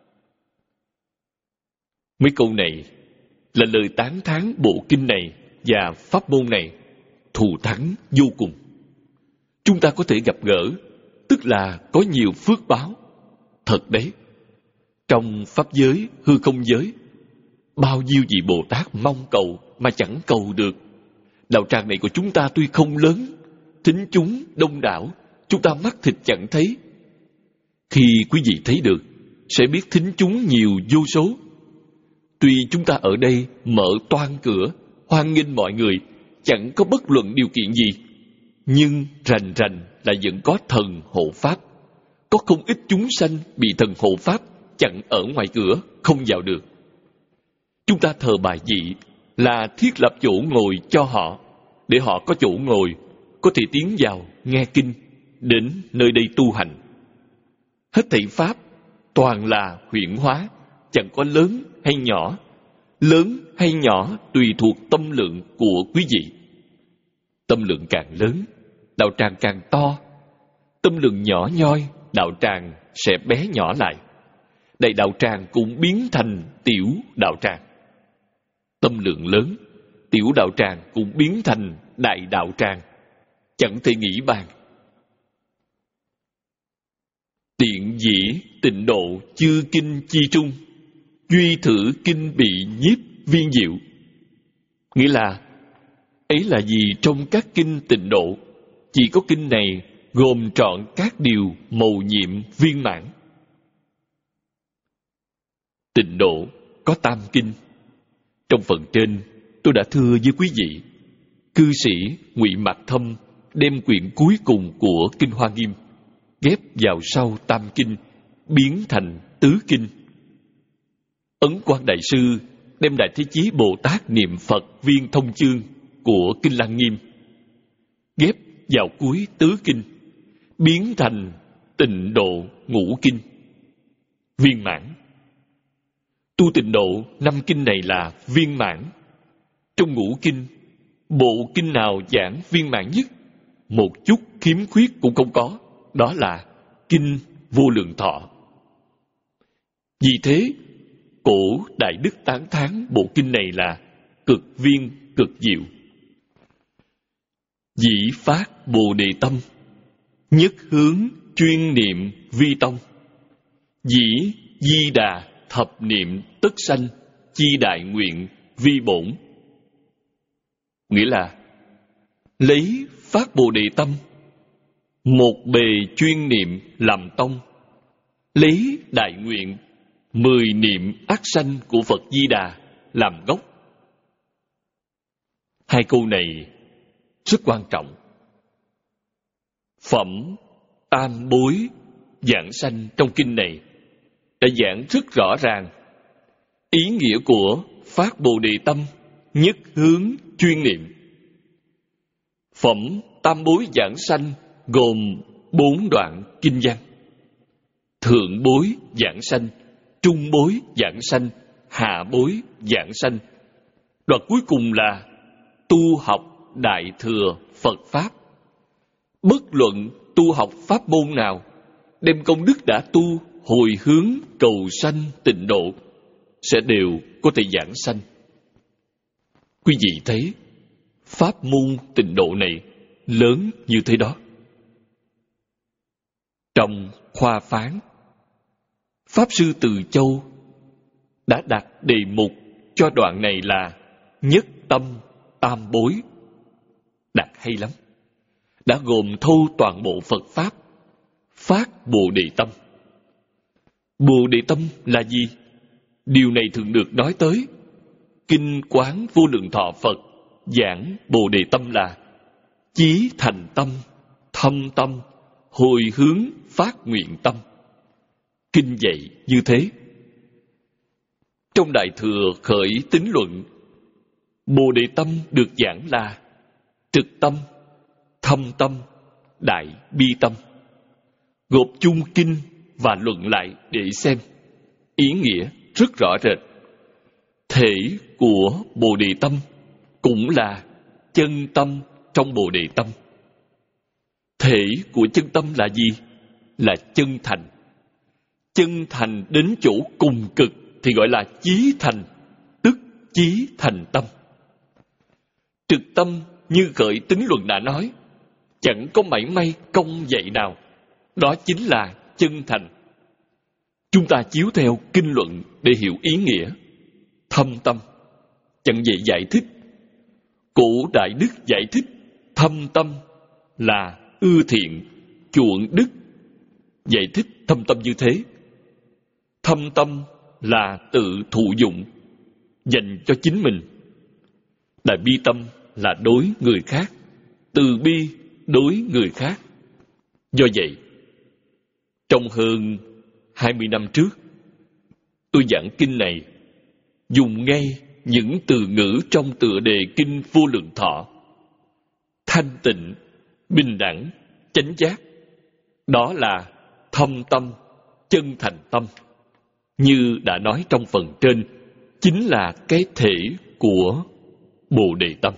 Mấy câu này là lời tán thán bộ kinh này và pháp môn này thù thắng vô cùng. Chúng ta có thể gặp gỡ, tức là có nhiều phước báo. Thật đấy, trong pháp giới, hư không giới, bao nhiêu vị Bồ Tát mong cầu mà chẳng cầu được. Đạo tràng này của chúng ta tuy không lớn, thính chúng đông đảo, chúng ta mắt thịt chẳng thấy. Khi quý vị thấy được, sẽ biết thính chúng nhiều vô số. Tuy chúng ta ở đây mở toang cửa, hoan nghênh mọi người, chẳng có bất luận điều kiện gì, nhưng rành rành là vẫn có thần hộ pháp. Có không ít chúng sanh bị thần hộ pháp chặn ở ngoài cửa, không vào được. Chúng ta thờ bài vị là thiết lập chỗ ngồi cho họ, để họ có chỗ ngồi, có thể tiến vào nghe kinh, đến nơi đây tu hành. Hết thảy pháp toàn là huyễn hóa, chẳng có lớn hay nhỏ. Lớn hay nhỏ tùy thuộc tâm lượng của quý vị. Tâm lượng càng lớn, đạo tràng càng to. Tâm lượng nhỏ nhoi, đạo tràng sẽ bé nhỏ lại. Đại đạo tràng cũng biến thành tiểu đạo tràng. Tâm lượng lớn, tiểu đạo tràng cũng biến thành đại đạo tràng, chẳng thể nghĩ bàn. Tiện dĩ tịnh độ chư kinh chi trung, duy thử kinh bị nhiếp viên diệu. Nghĩa là, ấy là gì trong các kinh tịnh độ, chỉ có kinh này gồm trọn các điều mầu nhiệm viên mãn. Tịnh độ có tam kinh. Trong phần trên, tôi đã thưa với quý vị, cư sĩ Ngụy Mạc Thâm đem quyển cuối cùng của Kinh Hoa Nghiêm ghép vào sau tam kinh, biến thành tứ kinh. Ấn Quang Đại Sư đem Đại Thế Chí Bồ Tát niệm Phật viên thông chương của Kinh Lăng Nghiêm ghép vào cuối tứ kinh, biến thành tịnh độ ngũ kinh viên mãn. Tu tịnh độ năm kinh này là viên mãn. Trong ngũ kinh, bộ kinh nào giảng viên mãn nhất, một chút khiếm khuyết cũng không có, đó là kinh Vô Lượng Thọ. Vì thế, cổ Đại Đức tán thán bộ kinh này là cực viên cực diệu. Dĩ phát Bồ Đề tâm, nhất hướng chuyên niệm vi tông. Dĩ di đà thập niệm tất sanh, chi đại nguyện vi bổn. Nghĩa là, lấy phát Bồ Đề tâm, một bề chuyên niệm làm tông, lấy đại nguyện mười niệm ác sanh của Phật Di Đà làm gốc. Hai câu này rất quan trọng. Phẩm tam bối giảng sanh trong kinh này đã giảng rất rõ ràng ý nghĩa của phát Bồ Đề tâm, nhất hướng chuyên niệm. Phẩm tam bối giảng sanh gồm bốn đoạn kinh văn: thượng bối giảng sanh, trung bối giảng sanh, hạ bối giảng sanh. Đoạn cuối cùng là tu học đại thừa Phật pháp. Bất luận tu học pháp môn nào, đem công đức đã tu hồi hướng cầu sanh tịnh độ, sẽ đều có thể giảng sanh. Quý vị thấy pháp môn tịnh độ này lớn như thế đó. Trong khoa phán, Pháp Sư Từ Châu đã đặt đề mục cho đoạn này là nhất tâm tam bối. Đặt hay lắm. Đã gồm thâu toàn bộ Phật Pháp, phát Bồ Đề tâm. Bồ Đề tâm là gì? Điều này thường được nói tới. Kinh Quán Vô Lượng Thọ Phật giảng Bồ Đề tâm là chí thành tâm, thâm tâm, hồi hướng phát nguyện tâm. Kinh dạy như thế. Trong Đại Thừa Khởi Tín Luận, Bồ Đề tâm được giảng là trực tâm, thâm tâm, đại bi tâm. Gộp chung kinh và luận lại để xem, ý nghĩa rất rõ rệt. Thể của Bồ Đề tâm cũng là chân tâm trong Bồ Đề Tâm. Thể của chân tâm là gì? Là chân thành. Chân thành đến chỗ cùng cực thì gọi là chí thành, tức chí thành tâm. Trực tâm như Khởi Tính Luận đã nói, chẳng có mảy may công dạy nào. Đó chính là chân thành. Chúng ta chiếu theo kinh luận để hiểu ý nghĩa. Thâm tâm, chẳng dễ giải thích. Cổ Đại Đức giải thích thâm tâm là ưa thiện, chuộng đức. Giải thích thâm tâm như thế. Thâm tâm là tự thụ dụng, dành cho chính mình. Đại bi tâm là đối người khác, từ bi đối người khác. Do vậy, trong hơn hai mươi năm trước, tôi giảng kinh này, dùng ngay những từ ngữ trong tựa đề kinh Vô Lượng Thọ. Thanh tịnh, bình đẳng, chánh giác. Đó là thâm tâm, chân thành tâm. Như đã nói trong phần trên, chính là cái thể của Bồ Đề Tâm.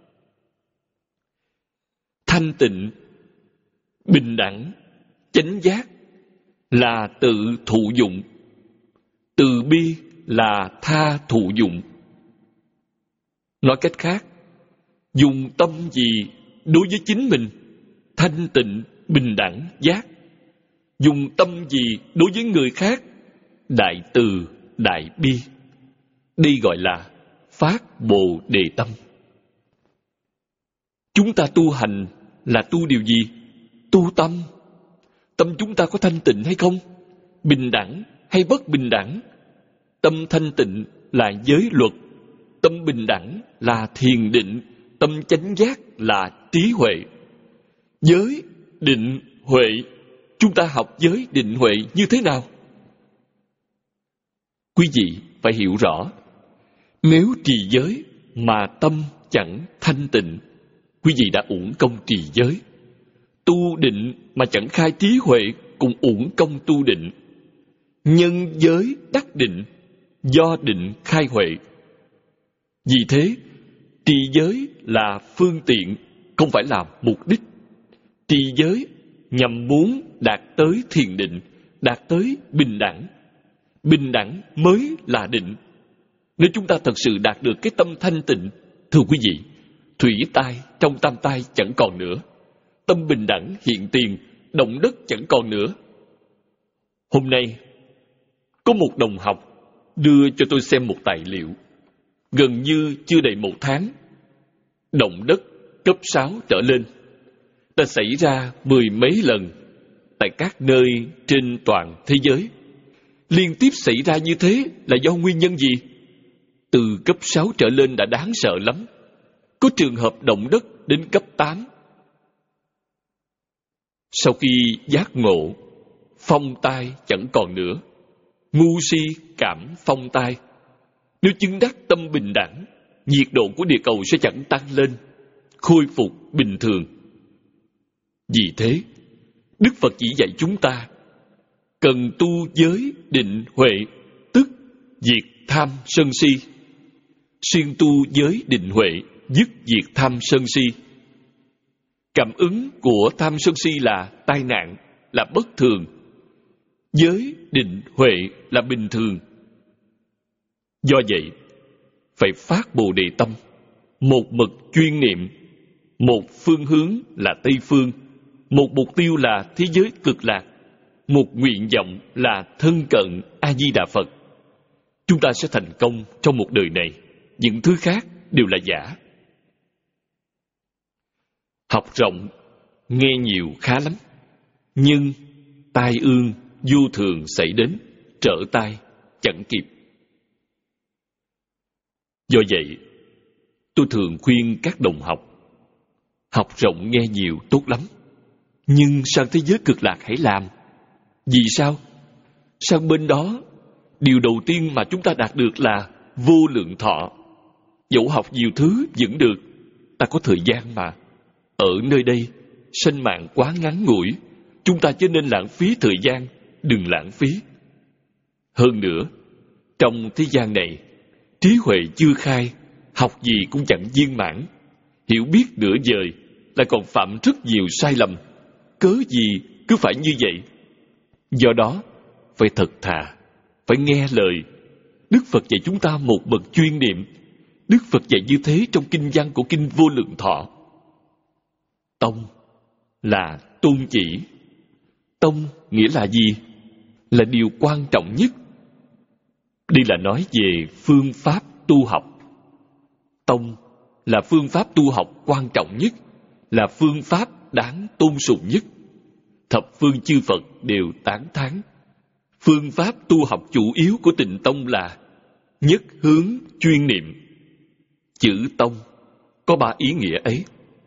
Thanh tịnh, bình đẳng, chánh giác là tự thụ dụng. Từ bi là tha thụ dụng. Nói cách khác, dùng tâm gì đối với chính mình? Thanh tịnh, bình đẳng, giác. Dùng tâm gì đối với người khác? Đại từ, đại bi. Đây gọi là phát Bồ Đề Tâm. Chúng ta tu hành là tu điều gì? Tu tâm. Tâm chúng ta có thanh tịnh hay không? Bình đẳng hay bất bình đẳng? Tâm thanh tịnh là giới luật. Tâm bình đẳng là thiền định. Tâm chánh giác là trí huệ. Giới, định, huệ. Chúng ta học giới, định, huệ như thế nào? Quý vị phải hiểu rõ. Nếu trì giới mà tâm chẳng thanh tịnh, quý vị đã uổng công trì giới. Tu định mà chẳng khai trí huệ cũng uổng công tu định. Nhân giới đắc định, do định khai huệ. Vì thế, trì giới là phương tiện, không phải là mục đích. Trì giới nhằm muốn đạt tới thiền định, đạt tới bình đẳng. Bình đẳng mới là định. Nếu chúng ta thật sự đạt được cái tâm thanh tịnh, thưa quý vị, thủy tai trong tam tai chẳng còn nữa. Tâm bình đẳng hiện tiền, động đất chẳng còn nữa. Hôm nay, có một đồng học đưa cho tôi xem một tài liệu. Gần như chưa đầy một tháng, động đất cấp sáu trở lên đã xảy ra mười mấy lần tại các nơi trên toàn thế giới. Liên tiếp xảy ra như thế là do nguyên nhân gì? Từ cấp sáu trở lên đã đáng sợ lắm. Có trường hợp động đất đến cấp tám. Sau khi giác ngộ, phong tai chẳng còn nữa. Ngu si cảm phong tai. Nếu chứng đắc tâm bình đẳng, nhiệt độ của địa cầu sẽ chẳng tăng lên, khôi phục bình thường. Vì thế, Đức Phật chỉ dạy chúng ta cần tu giới định huệ, tức diệt tham sân si. Xuyên tu giới định huệ, dứt diệt tham sân si. Cảm ứng của tham sân si là tai nạn, là bất thường. Giới định huệ là bình thường. Do vậy, phải phát Bồ Đề Tâm, một mực chuyên niệm, một phương hướng là Tây Phương, một mục tiêu là thế giới cực lạc, một nguyện vọng là thân cận A-di-đà Phật. Chúng ta sẽ thành công trong một đời này. Những thứ khác đều là giả. Học rộng, nghe nhiều khá lắm. Nhưng tai ương vô thường xảy đến, trở tai chẳng kịp. Do vậy, tôi thường khuyên các đồng học, học rộng nghe nhiều tốt lắm, nhưng sang thế giới cực lạc hãy làm. Vì sao? Sang bên đó, điều đầu tiên mà chúng ta đạt được là vô lượng thọ. Dẫu học nhiều thứ vẫn được, ta có thời gian mà. Ở nơi đây, sinh mạng quá ngắn ngủi, chúng ta chớ nên lãng phí thời gian, đừng lãng phí. Hơn nữa, trong thế gian này, trí huệ chưa khai, học gì cũng chẳng viên mãn. Hiểu biết nửa vời, lại còn phạm rất nhiều sai lầm. Cớ gì cứ phải như vậy? Do đó, phải thật thà, phải nghe lời. Đức Phật dạy chúng ta một bậc chuyên niệm. Đức Phật dạy như thế trong kinh văn của Kinh Vô Lượng Thọ. Tông là tôn chỉ. Tông nghĩa là gì? Là điều quan trọng nhất. Đây là nói về phương pháp tu học. Tông là phương pháp tu học quan trọng nhất, là phương pháp đáng tôn sùng nhất. Thập phương chư Phật đều tán thán. Phương pháp tu học chủ yếu của Tịnh Tông là nhất hướng chuyên niệm. Chữ tông có ba ý nghĩa ấy.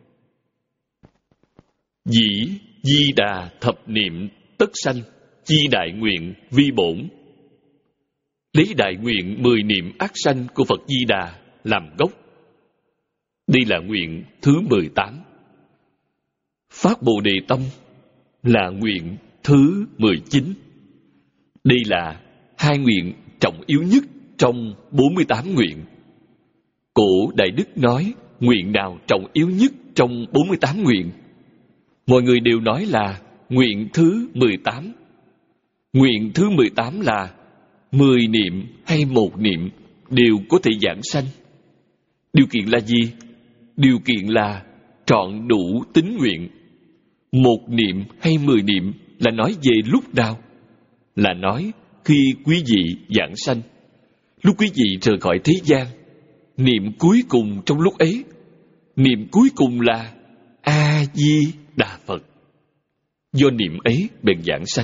Dĩ di đà thập niệm tất sanh, chi đại nguyện vi bổn. Lấy đại nguyện mười niệm ác sanh của Phật Di Đà làm gốc. Đây là nguyện thứ mười tám. Phát Bồ Đề Tâm là nguyện thứ mười chín. Đây là hai nguyện trọng yếu nhất trong bốn mươi tám nguyện. Cổ Đại Đức nói nguyện nào trọng yếu nhất trong bốn mươi tám nguyện? Mọi người đều nói là nguyện thứ mười tám. Nguyện thứ mười tám là mười niệm hay một niệm đều có thể giảng sanh. Điều kiện là gì? Điều kiện là trọn đủ tín nguyện. Một niệm hay mười niệm là nói về lúc nào? Là nói khi quý vị giảng sanh, lúc quý vị rời khỏi thế gian. Niệm cuối cùng trong lúc ấy, niệm cuối cùng là A Di Đà Phật. Do niệm ấy bèn giảng sanh.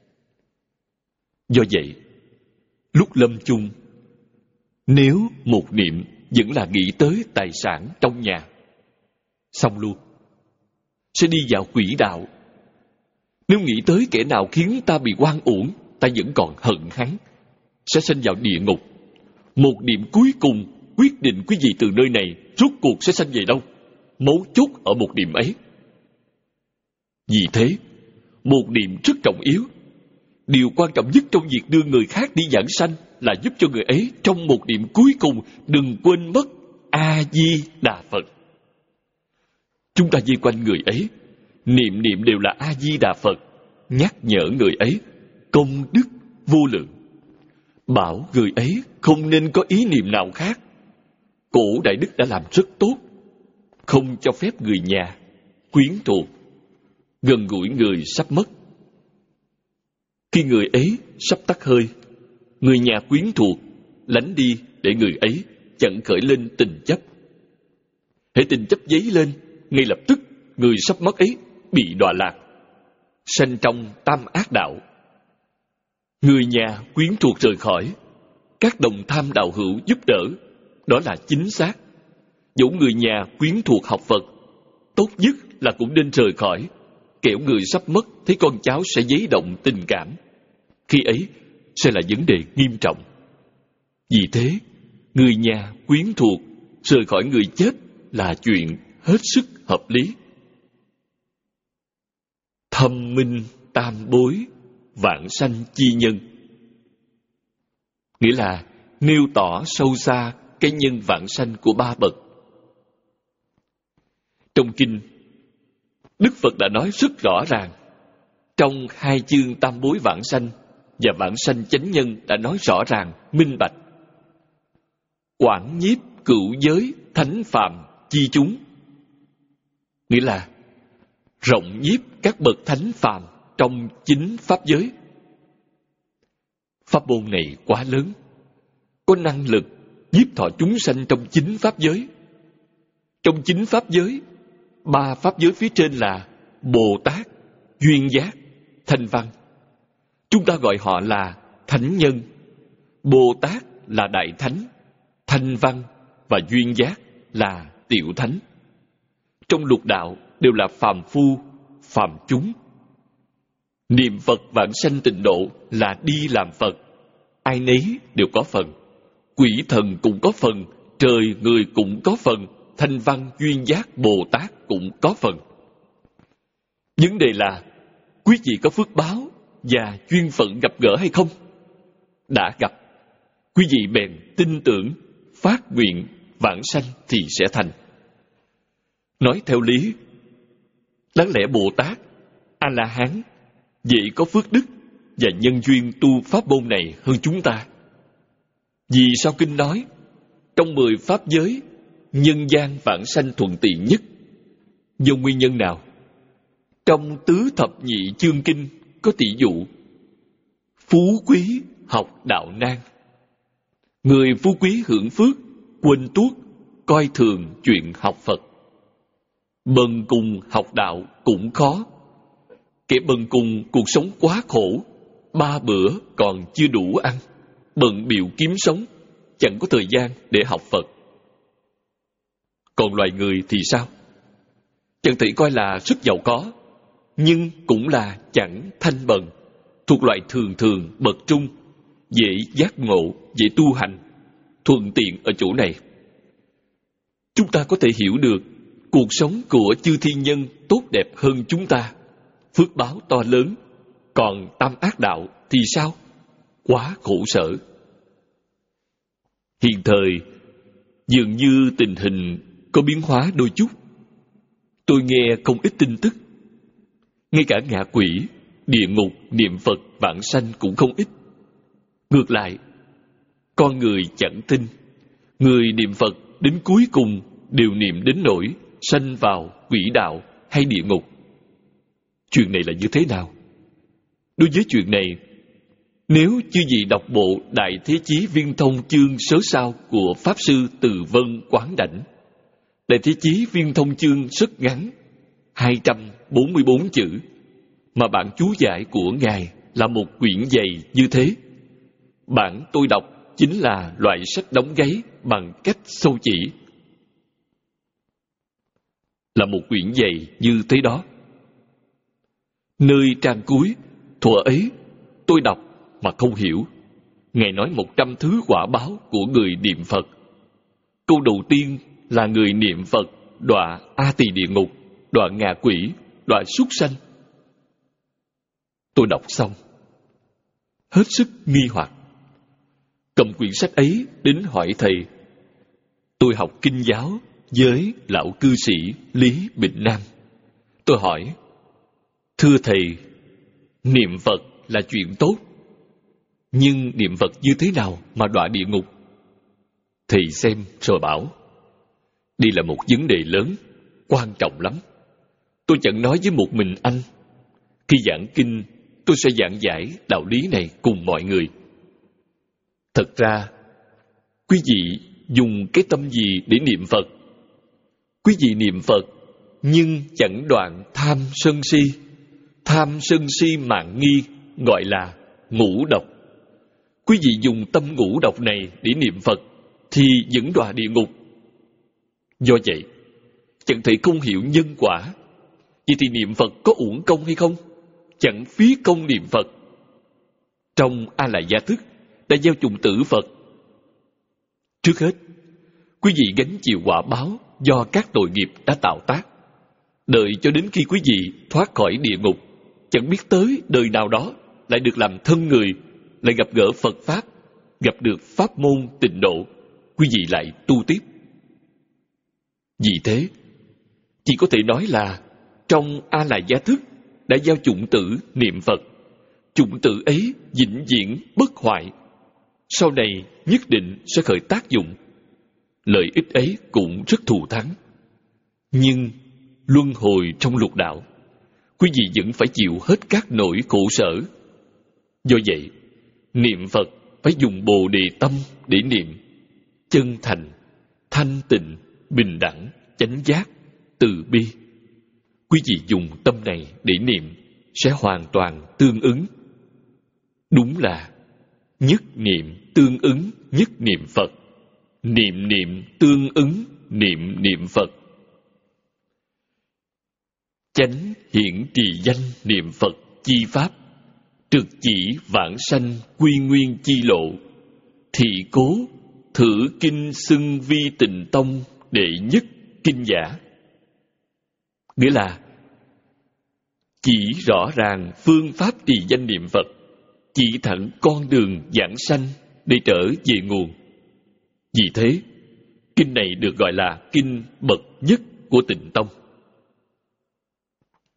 Do vậy, lúc lâm chung, nếu một niệm vẫn là nghĩ tới tài sản trong nhà, xong luôn, sẽ đi vào quỹ đạo. Nếu nghĩ tới kẻ nào khiến ta bị oan uổng, ta vẫn còn hận hắn, sẽ sanh vào địa ngục. Một niệm cuối cùng quyết định quý vị từ nơi này rốt cuộc sẽ sanh về đâu. Mấu chốt ở một niệm ấy. Vì thế, một niệm rất trọng yếu. Điều quan trọng nhất trong việc đưa người khác đi giảng sanh là giúp cho người ấy trong một niệm cuối cùng đừng quên mất A Di Đà Phật. Chúng ta vây quanh người ấy, niệm niệm đều là A Di Đà Phật, nhắc nhở người ấy công đức vô lượng, bảo người ấy không nên có ý niệm nào khác. Cổ Đại Đức đã làm rất tốt, không cho phép người nhà, quyến thuộc, gần gũi người sắp mất. Khi người ấy sắp tắt hơi, người nhà quyến thuộc lánh đi để người ấy chẳng khởi lên tình chấp. Hễ tình chấp dấy lên, ngay lập tức người sắp mất ấy bị đọa lạc, sanh trong tam ác đạo. Người nhà quyến thuộc rời khỏi, các đồng tham đạo hữu giúp đỡ, đó là chính xác. Dẫu người nhà quyến thuộc học Phật, tốt nhất là cũng nên rời khỏi, kẻo người sắp mất thấy con cháu sẽ dấy động tình cảm. Khi ấy sẽ là vấn đề nghiêm trọng. Vì thế, người nhà quyến thuộc rời khỏi người chết là chuyện hết sức hợp lý. Thâm minh tam bối, vãng sanh chi nhân. Nghĩa là nêu tỏ sâu xa cái nhân vãng sanh của ba bậc. Trong kinh, Đức Phật đã nói rất rõ ràng. Trong hai chương tam bối vãng sanh và vãng sanh chánh nhân đã nói rõ ràng, minh bạch. Quảng nhiếp cửu giới thánh phàm chi chúng. Nghĩa là rộng nhiếp các bậc thánh phàm trong chính pháp giới. Pháp môn này quá lớn, có năng lực nhiếp thọ chúng sanh trong chính pháp giới. Trong chính pháp giới, ba pháp giới phía trên là Bồ Tát, Duyên Giác, Thanh Văn. Chúng ta gọi họ là thánh nhân. Bồ Tát là đại thánh, Thanh Văn và Duyên Giác là tiểu thánh. Trong lục đạo đều là phàm phu, phàm chúng. Niệm Phật vãng sanh tịnh độ là đi làm Phật. Ai nấy đều có phần. Quỷ thần cũng có phần, trời người cũng có phần, Thanh Văn, Duyên Giác, Bồ Tát cũng có phần. Vấn đề là quý vị có phước báo và duyên phận gặp gỡ hay không? Đã gặp, quý vị bèn tin tưởng, phát nguyện vãng sanh thì sẽ thành. Nói theo lý, Đáng lẽ Bồ Tát, A-la-hán dễ có phước đức và nhân duyên tu pháp môn này hơn chúng ta. Vì sao Kinh nói trong mười pháp giới, nhân gian vãng sanh thuận tiện nhất? Do nguyên nhân nào? Trong Tứ Thập Nhị Chương Kinh có tỷ dụ: phú quý học đạo nan. Người phú quý hưởng phước, quên tuốt, coi thường chuyện học Phật. Bần cùng học đạo cũng khó. Kẻ bần cùng cuộc sống quá khổ, ba bữa còn chưa đủ ăn, bận bịu kiếm sống, chẳng có thời gian để học Phật. Còn loài người thì sao? Chẳng thể coi là rất giàu có, nhưng cũng là chẳng thanh bần, thuộc loại thường thường bậc trung, dễ giác ngộ, dễ tu hành, thuận tiện ở chỗ này. Chúng ta có thể hiểu được cuộc sống của chư thiên nhân tốt đẹp hơn chúng ta, phước báo to lớn. Còn tam ác đạo thì sao? Quá khổ sở. Hiện thời dường như tình hình có biến hóa đôi chút. Tôi nghe không ít tin tức. Ngay cả ngạ quỷ, địa ngục, niệm Phật, vãng sanh cũng không ít. Ngược lại, con người chẳng tin. Người niệm Phật đến cuối cùng đều niệm đến nỗi sanh vào quỷ đạo hay địa ngục. Chuyện này là như thế nào? Đối với chuyện này, nếu chư vị đọc bộ Đại Thế Chí Viên Thông chương sớ sao của Pháp Sư Từ Vân Quán Đảnh, Đại Thế Chí Viên Thông chương rất ngắn, hai trăm bốn mươi bốn chữ, mà bản chú giải của Ngài là một quyển dày như thế. Bản tôi đọc chính là loại sách đóng gáy bằng cách sâu chỉ. Là một quyển dày như thế đó. Nơi trang cuối, thuở ấy, tôi đọc mà không hiểu. Ngài nói một trăm thứ quả báo của người niệm Phật. Câu đầu tiên là người niệm Phật đọa A Tỳ địa ngục, đọa ngạ quỷ, đọa súc sanh. Tôi đọc xong, hết sức nghi hoặc. Cầm quyển sách ấy đến hỏi thầy. Tôi học kinh giáo với lão cư sĩ Lý Bình Nam. Tôi hỏi: thưa thầy, niệm Phật là chuyện tốt, nhưng niệm Phật như thế nào mà đọa địa ngục? Thầy xem rồi bảo: đây là một vấn đề lớn, quan trọng lắm. Tôi chẳng nói với một mình anh. Khi giảng kinh, tôi sẽ giảng giải đạo lý này cùng mọi người. Thật ra, quý vị dùng cái tâm gì để niệm Phật? Quý vị niệm Phật, nhưng chẳng đoạn tham sân si. Tham sân si mạn nghi gọi là ngũ độc. Quý vị dùng tâm ngũ độc này để niệm Phật thì vẫn đọa địa ngục. Do vậy, chẳng thể không hiểu nhân quả. Vậy thì niệm Phật có uổng công hay không? Chẳng phí công niệm Phật. Trong A Lại Gia Thức đã gieo trùng tử Phật. Trước hết, quý vị gánh chịu quả báo do các tội nghiệp đã tạo tác. Đợi cho đến khi quý vị thoát khỏi địa ngục, chẳng biết tới đời nào đó lại được làm thân người, lại gặp gỡ Phật Pháp, gặp được pháp môn tịnh độ, quý vị lại tu tiếp. Vì thế, chỉ có thể nói là trong A Lại Gia Thức đã gieo chủng tử niệm Phật. Chủng tử ấy vĩnh viễn bất hoại, sau này nhất định sẽ khởi tác dụng. Lợi ích ấy cũng rất thù thắng. Nhưng luân hồi trong lục đạo, quý vị vẫn phải chịu hết các nỗi khổ sở. Do vậy, niệm Phật phải dùng Bồ Đề tâm để niệm, chân thành, thanh tịnh, bình đẳng, chánh giác, từ bi. Quý vị dùng tâm này để niệm sẽ hoàn toàn tương ứng. Đúng là nhất niệm tương ứng nhất niệm Phật, niệm niệm tương ứng niệm niệm Phật. Chánh hiển trì danh niệm Phật chi pháp, trực chỉ vãng sanh quy nguyên chi lộ. Thị cố thử kinh xưng vi tịnh tông đệ nhất kinh giả. Nghĩa là chỉ rõ ràng phương pháp trì danh niệm Phật, chỉ thẳng con đường giảng sanh để trở về nguồn. Vì thế, kinh này được gọi là kinh bậc nhất của tịnh tông.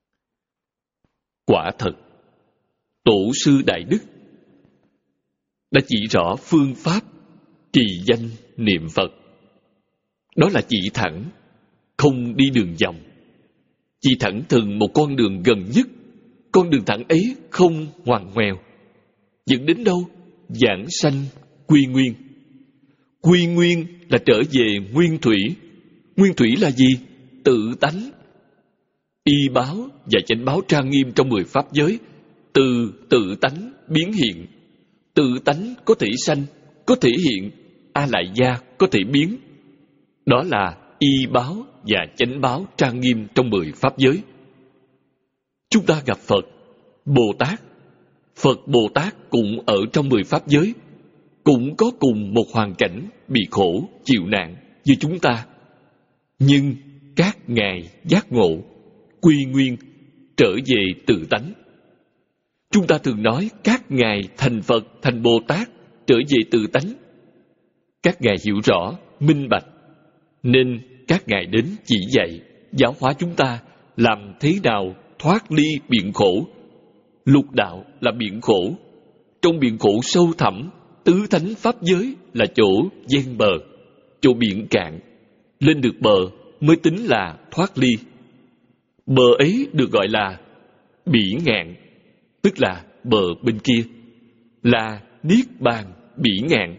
Quả thật, Tổ sư Đại Đức đã chỉ rõ phương pháp trì danh niệm Phật. Đó là chỉ thẳng, không đi đường vòng. Chỉ thẳng từng một con đường gần nhất. Con đường thẳng ấy không ngoằn ngoèo, dẫn đến đâu? Giảng sanh quy nguyên. Quy nguyên là trở về nguyên thủy. Nguyên thủy là gì? Tự tánh. Y báo và chánh báo trang nghiêm trong mười pháp giới, từ tự tánh biến hiện. Tự tánh có thể sanh, có thể hiện. A lại gia có thể biến. Đó là y báo và chánh báo trang nghiêm trong mười pháp giới. Chúng ta gặp Phật, Bồ Tát. Phật Bồ Tát cũng ở trong mười pháp giới, cũng có cùng một hoàn cảnh bị khổ, chịu nạn như chúng ta. Nhưng các ngài giác ngộ, quy nguyên, trở về tự tánh. Chúng ta thường nói các ngài thành Phật, thành Bồ Tát, trở về tự tánh. Các ngài hiểu rõ, minh bạch, nên các ngài đến chỉ dạy, giáo hóa chúng ta làm thế nào thoát ly biển khổ. Lục đạo là biển khổ. Trong biển khổ sâu thẳm, tứ thánh pháp giới là chỗ ven bờ, chỗ biển cạn. Lên được bờ mới tính là thoát ly. Bờ ấy được gọi là bỉ ngạn, tức là bờ bên kia, là niết bàn bỉ ngạn.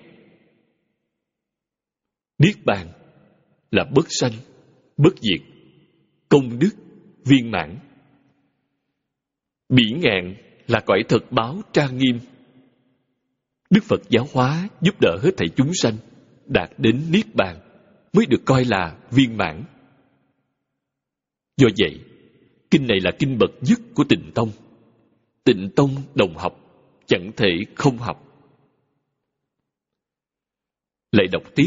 Niết bàn là bất sanh, bất diệt, công đức viên mãn. Bỉ ngạn là cõi thật báo trang nghiêm. Đức Phật giáo hóa giúp đỡ hết thảy chúng sanh đạt đến niết bàn mới được coi là viên mãn. Do vậy, kinh này là kinh bậc nhất của Tịnh Tông. Tịnh Tông đồng học, chẳng thể không học. Lại đọc tiếp.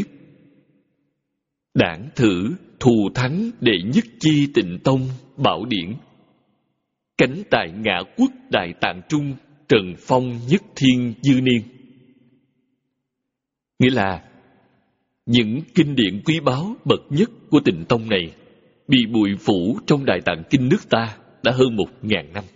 Đảng thử thù thắng đệ nhất chi Tịnh Tông bảo điển. Cánh tại ngã quốc Đại Tạng Trung, trần phong nhất thiên dư niên. Nghĩa là những kinh điển quý báu bậc nhất của Tịnh Tông này bị bụi phủ trong Đại Tạng Kinh nước ta đã hơn một ngàn năm.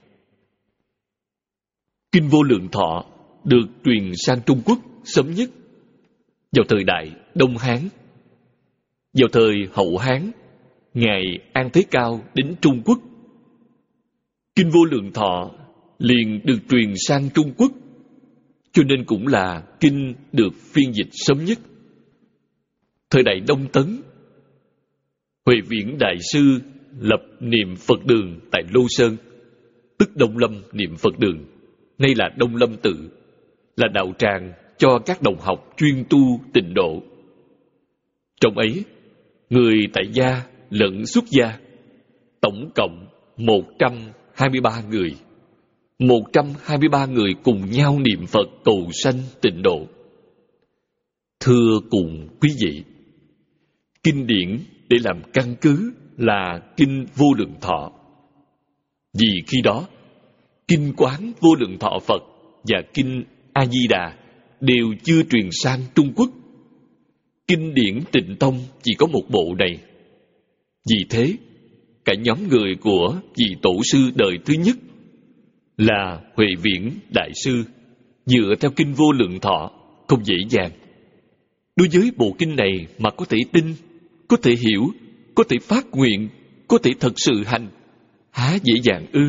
Kinh Vô Lượng Thọ được truyền sang Trung Quốc sớm nhất vào thời đại Đông Hán. Vào thời Hậu Hán, Ngài An Thế Cao đến Trung Quốc. Kinh Vô Lượng Thọ liền được truyền sang Trung Quốc, cho nên cũng là kinh được phiên dịch sớm nhất. Thời đại Đông Tấn, Huệ Viễn Đại Sư lập niệm Phật đường tại Lô Sơn, tức Đông Lâm niệm Phật đường, nay là Đông Lâm tự, là đạo tràng cho các đồng học chuyên tu tịnh độ. Trong ấy, người tại gia lẫn xuất gia, tổng cộng một trăm hai mươi ba người. một trăm hai mươi ba người cùng nhau niệm Phật cầu sanh tịnh độ. Thưa cùng quý vị, kinh điển để làm căn cứ là Kinh Vô Lượng Thọ. Vì khi đó, Kinh Quán Vô Lượng Thọ Phật và Kinh A-di-đà đều chưa truyền sang Trung Quốc. Kinh điển Tịnh Tông chỉ có một bộ này. Vì thế, cả nhóm người của vị tổ sư đời thứ nhất là Huệ Viễn Đại Sư dựa theo Kinh Vô Lượng Thọ không dễ dàng. Đối với bộ kinh này mà có thể tin, có thể hiểu, có thể phát nguyện, có thể thật sự hành, há dễ dàng ư?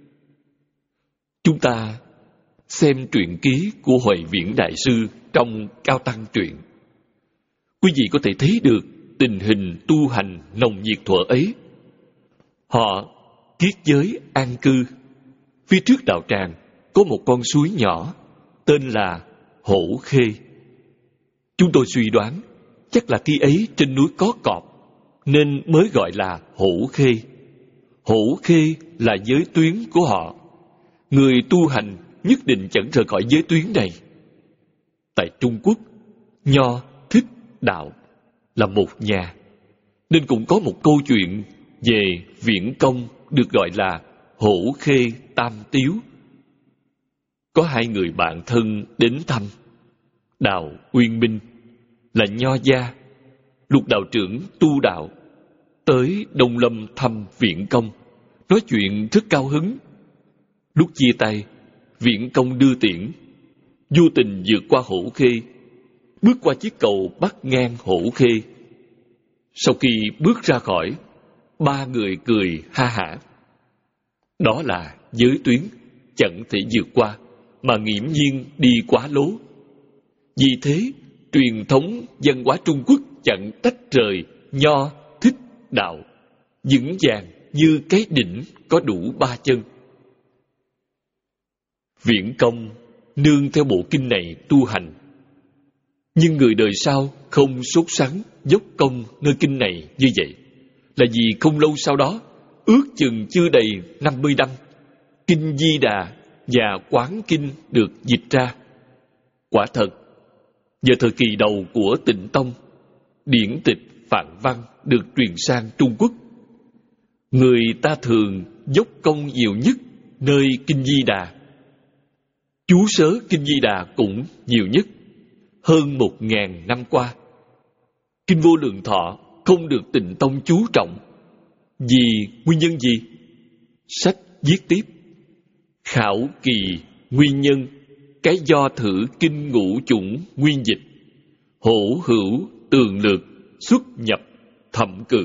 Chúng ta xem truyện ký của Huệ Viễn Đại Sư trong Cao Tăng truyện. Quý vị có thể thấy được tình hình tu hành nồng nhiệt thuở ấy. Họ kiết giới an cư. Phía trước đạo tràng có một con suối nhỏ tên là Hổ Khê. Chúng tôi suy đoán chắc là khi ấy trên núi có cọp nên mới gọi là Hổ Khê. Hổ Khê là giới tuyến của họ. Người tu hành nhất định chẳng rời khỏi giới tuyến này. Tại Trung Quốc, Nho, Thích, Đạo là một nhà, nên cũng có một câu chuyện về Viễn Công được gọi là Hổ Khê Tam Tiếu. Có hai người bạn thân đến thăm. Đạo Uyên Minh là nho gia, Lục đạo trưởng tu đạo, tới Đông Lâm thăm Viễn Công, nói chuyện rất cao hứng. Lúc chia tay, Viễn Công đưa tiễn, vô tình vượt qua Hổ Khê, bước qua chiếc cầu bắc ngang Hổ Khê. Sau khi bước ra khỏi, ba người cười ha hả. Đó là giới tuyến chẳng thể vượt qua, mà nghiễm nhiên đi quá lố. Vì thế, truyền thống văn hóa Trung Quốc chẳng tách rời nho, thích, đạo, vững vàng như cái đỉnh có đủ ba chân. Viễn Công nương theo bộ kinh này tu hành, nhưng người đời sau không sốt sắng dốc công nơi kinh này như vậy, là vì không lâu sau đó, ước chừng chưa đầy năm mươi năm, Kinh Di Đà và Quán Kinh được dịch ra. Quả thật, vào thời kỳ đầu của Tịnh Tông, điển tịch Phạn Văn được truyền sang Trung Quốc. Người ta thường dốc công nhiều nhất nơi Kinh Di Đà. Chú sớ Kinh Di Đà cũng nhiều nhất, hơn một ngàn năm qua. Kinh Vô Lượng Thọ không được Tịnh Tông chú trọng. Vì nguyên nhân gì? Sách viết tiếp: khảo kỳ nguyên nhân, cái do thử kinh ngũ chủng nguyên dịch, hổ hữu tường lược, xuất nhập thẩm cự.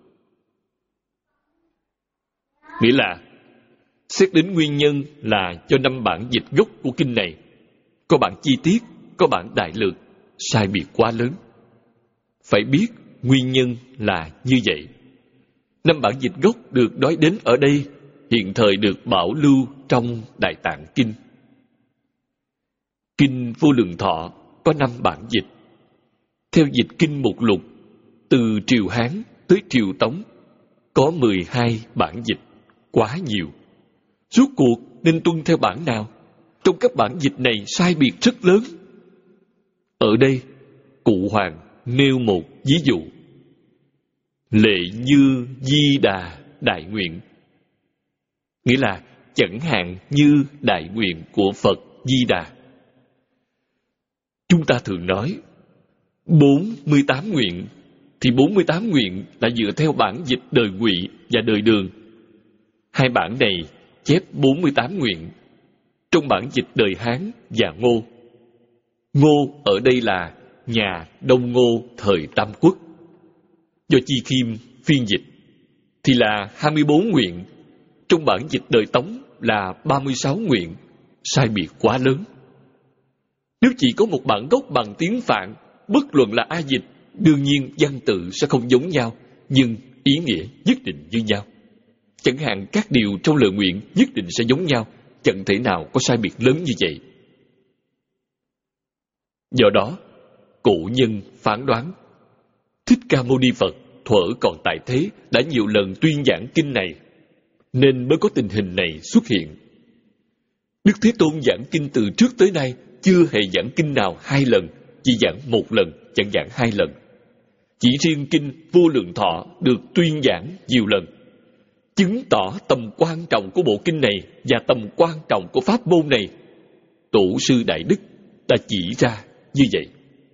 Nghĩa là xét đến nguyên nhân là cho năm bản dịch gốc của kinh này, có bản chi tiết, có bản đại lược, sai biệt quá lớn. Phải biết nguyên nhân là như vậy. Năm bản dịch gốc được nói đến ở đây hiện thời được bảo lưu trong Đại Tạng Kinh. Kinh Vô Lượng Thọ có năm bản dịch. Theo dịch kinh mục lục, từ triều Hán tới triều Tống có mười hai bản dịch, quá nhiều. Rốt cuộc nên tuân theo bản nào? Trong các bản dịch này sai biệt rất lớn. Ở đây, Cụ Hoàng nêu một ví dụ: lệ như Di Đà đại nguyện, nghĩa là chẳng hạn như đại nguyện của Phật Di Đà. Chúng ta thường nói bốn mươi tám nguyện, thì bốn mươi tám nguyện là dựa theo bản dịch đời Ngụy và đời Đường. Hai bản này chép bốn mươi tám nguyện. Trong bản dịch đời Hán và Ngô, Ngô ở đây là nhà Đông Ngô thời Tam Quốc, do Chi Khiêm phiên dịch, thì là hai mươi bốn nguyện. Trong bản dịch đời Tống là ba mươi sáu nguyện, sai biệt quá lớn. Nếu chỉ có một bản gốc bằng tiếng Phạn, bất luận là ai dịch, đương nhiên văn tự sẽ không giống nhau, nhưng ý nghĩa nhất định như nhau. Chẳng hạn các điều trong lời nguyện nhất định sẽ giống nhau, chẳng thể nào có sai biệt lớn như vậy. Do đó, cổ nhân phán đoán Thích Ca Mâu Ni Phật thuở còn tại thế đã nhiều lần tuyên giảng kinh này, nên mới có tình hình này xuất hiện. Đức Thế Tôn giảng kinh từ trước tới nay chưa hề giảng kinh nào hai lần, chỉ giảng một lần, chẳng giảng hai lần. Chỉ riêng kinh Vô Lượng Thọ được tuyên giảng nhiều lần, chứng tỏ tầm quan trọng của bộ kinh này và tầm quan trọng của pháp môn này. Tổ sư Đại Đức đã chỉ ra như vậy.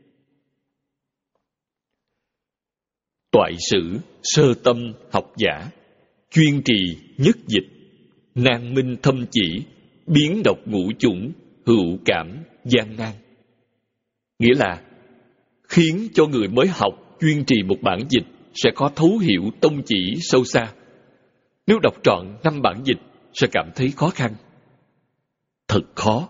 Toại sử sơ tâm học giả, chuyên trì nhất dịch, nan minh thâm chỉ, biến độc ngũ chủng, hữu cảm gian nan. Nghĩa là khiến cho người mới học chuyên trì một bản dịch sẽ có thấu hiểu tông chỉ sâu xa. Nếu đọc trọn năm bản dịch sẽ cảm thấy khó khăn. Thật khó.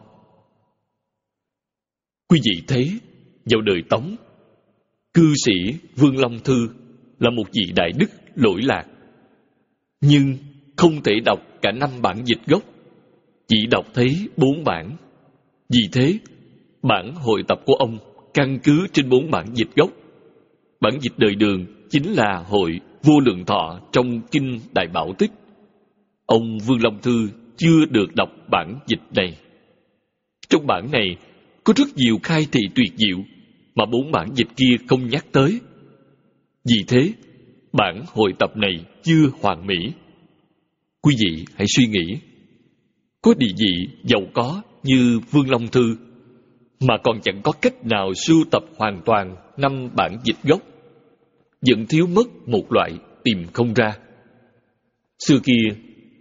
Quý vị thấy, vào đời Tống, cư sĩ Vương Long Thư là một vị đại đức lỗi lạc, nhưng không thể đọc cả năm bản dịch gốc, chỉ đọc thấy bốn bản. Vì thế, bản hội tập của ông căn cứ trên bốn bản dịch gốc. Bản dịch đời Đường chính là hội Vô Lượng Thọ trong kinh Đại Bảo Tích. Ông Vương Long Thư chưa được đọc bản dịch này. Trong bản này có rất nhiều khai thị tuyệt diệu mà bốn bản dịch kia không nhắc tới. Vì thế, bản hội tập này chưa hoàn mỹ. Quý vị hãy suy nghĩ, có địa vị giàu có như Vương Long Thư mà còn chẳng có cách nào sưu tập hoàn toàn năm bản dịch gốc, vẫn thiếu mất một loại tìm không ra. Xưa kia,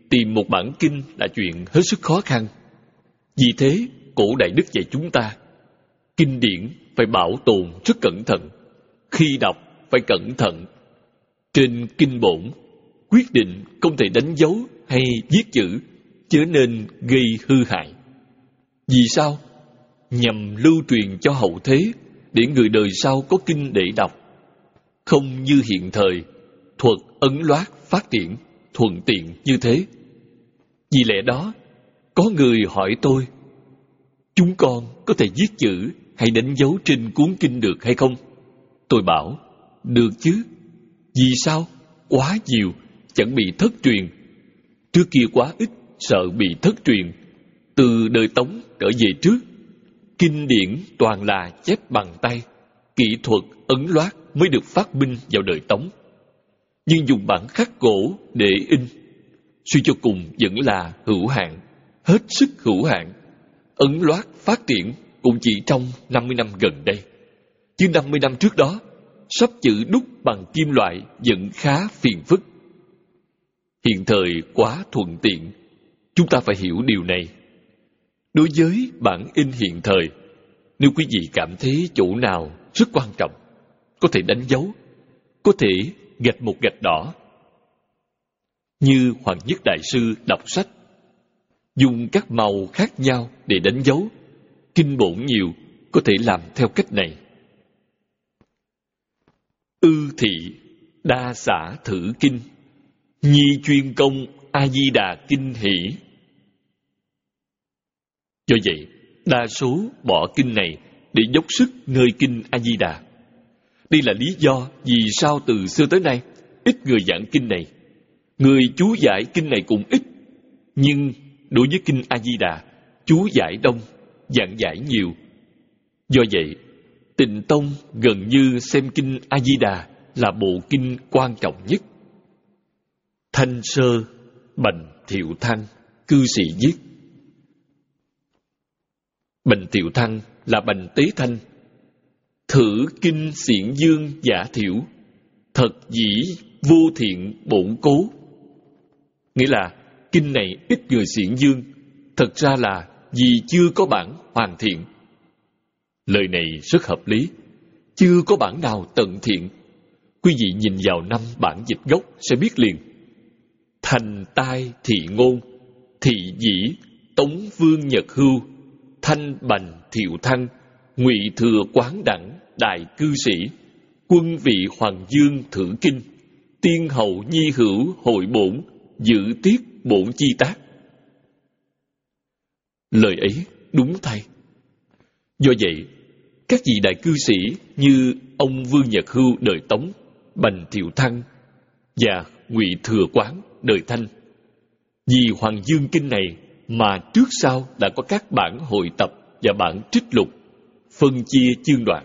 tìm một bản kinh là chuyện hết sức khó khăn. Vì thế, cổ Đại Đức dạy chúng ta, kinh điển phải bảo tồn rất cẩn thận, khi đọc phải cẩn thận. Trên kinh bổn, quyết định không thể đánh dấu hay viết chữ, chớ nên gây hư hại. Vì sao? Nhằm lưu truyền cho hậu thế, để người đời sau có kinh để đọc. Không như hiện thời, thuật ấn loát phát triển, thuận tiện như thế. Vì lẽ đó, có người hỏi tôi, chúng con có thể viết chữ hay đánh dấu trên cuốn kinh được hay không? Tôi bảo, được chứ. Vì sao? Quá nhiều, chẳng bị thất truyền. Trước kia quá ít, sợ bị thất truyền. Từ đời Tống trở về trước, kinh điển toàn là chép bằng tay, kỹ thuật ấn loát mới được phát minh vào đời Tống. Nhưng dùng bản khắc gỗ để in, suy cho cùng vẫn là hữu hạn, hết sức hữu hạn. Ấn loát phát triển cũng chỉ trong năm mươi năm gần đây. Chứ năm mươi năm trước đó, sắp chữ đúc bằng kim loại vẫn khá phiền phức. Hiện thời quá thuận tiện, chúng ta phải hiểu điều này. Đối với bản in hiện thời, nếu quý vị cảm thấy chỗ nào rất quan trọng, có thể đánh dấu, có thể gạch một gạch đỏ. Như Hoàng Nhất Đại Sư đọc sách, dùng các màu khác nhau để đánh dấu. Kinh bổn nhiều, có thể làm theo cách này. Ư thị đa xả thử kinh, nhi chuyên công A Di Đà kinh hỷ. Do vậy, đa số bỏ kinh này để dốc sức ngơi kinh A Di Đà. Đây là lý do vì sao từ xưa tới nay ít người giảng kinh này. Người chú giải kinh này cũng ít, nhưng đối với kinh A Di Đà, chú giải đông, giảng giải nhiều. Do vậy, Tịnh Tông gần như xem kinh A Di Đà là bộ kinh quan trọng nhất. Thanh Sơ, Bành Thiệu Thăng, cư sĩ viết. Bành Thiệu Thăng là Bành Tế Thanh. Thử kinh xiển dương giả thiểu, thật dĩ vô thiện bổn cố. Nghĩa là kinh này ít người xiển dương, thật ra là vì chưa có bản hoàn thiện. Lời này rất hợp lý. Chưa có bản nào tận thiện. Quý vị nhìn vào năm bản dịch gốc sẽ biết liền. Thành tai thị ngôn, thị dĩ Tống Vương Nhật Hưu, Thanh Bành Thiệu Thăng, Ngụy Thừa Quán Đẳng Đại Cư Sĩ, Quân vị Hoàng Dương Thử Kinh, Tiên hậu Nhi Hữu Hội Bổn, Dự tiết bổn chi tác. Lời ấy đúng thay. Do vậy, các vị đại cư sĩ như ông Vương Nhật Hưu đời Tống, Bành Thiệu Thăng và Ngụy Thừa Quán đời Thanh, vì Hoàng Dương Kinh này mà trước sau đã có các bản hội tập và bản trích lục, phân chia chương đoạn.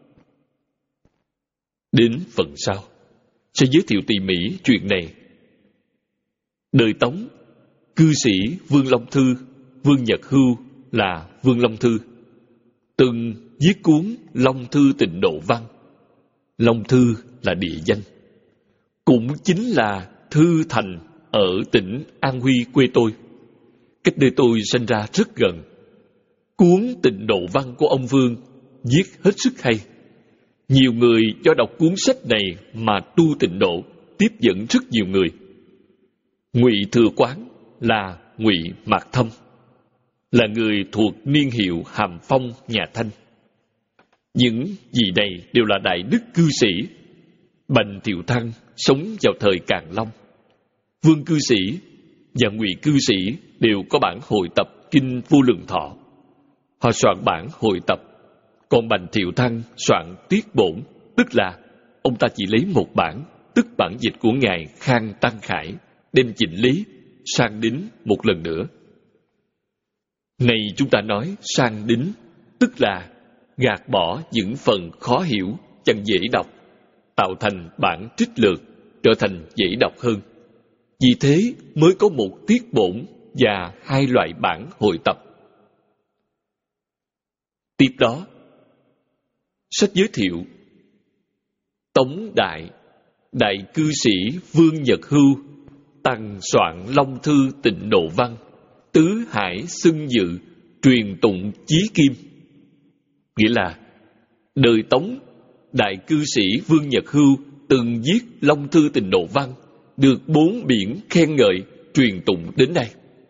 Đến phần sau, sẽ giới thiệu tỉ mỉ chuyện này. Đời Tống, cư sĩ Vương Long Thư, Vương Nhật Hưu là Vương Long Thư, từng viết cuốn Long Thư Tịnh Độ Văn. Long Thư là địa danh, cũng chính là Thư Thành ở tỉnh An Huy quê tôi. Cách nơi tôi sinh ra rất gần. Cuốn Tịnh Độ Văn của ông Vương viết hết sức hay. Nhiều người do đọc cuốn sách này mà tu tịnh độ, tiếp dẫn rất nhiều người. Ngụy Thừa Quán là Ngụy Mạc Thâm, là người thuộc niên hiệu Hàm Phong nhà Thanh. Những vị này đều là đại đức cư sĩ. Bành Thiệu Thăng sống vào thời Càn Long. Vương cư sĩ và Ngụy cư sĩ đều có bản hội tập kinh Vô Lượng Thọ. Họ soạn bản hội tập, còn Bành Thiệu Thăng soạn Tiết Bổn, tức là ông ta chỉ lấy một bản, tức bản dịch của ngài Khang Tăng Khải, đem chỉnh lý, sang đính một lần nữa. Này chúng ta nói sang đính, tức là gạt bỏ những phần khó hiểu, chẳng dễ đọc, tạo thành bản trích lược, trở thành dễ đọc hơn. Vì thế mới có một Tiết Bổn và hai loại bản hội tập. Tiếp đó, sách giới thiệu Tống Đại, đại cư sĩ Vương Nhật Hưu, tằng soạn Long Thư Tịnh Độ Văn, tứ hải xưng dự, truyền tụng chí kim. Nghĩa là đời Tống, đại cư sĩ Vương Nhật Hưu từng viết Long Thư Tịnh Độ Văn, được bốn biển khen ngợi, truyền tụng đến nay.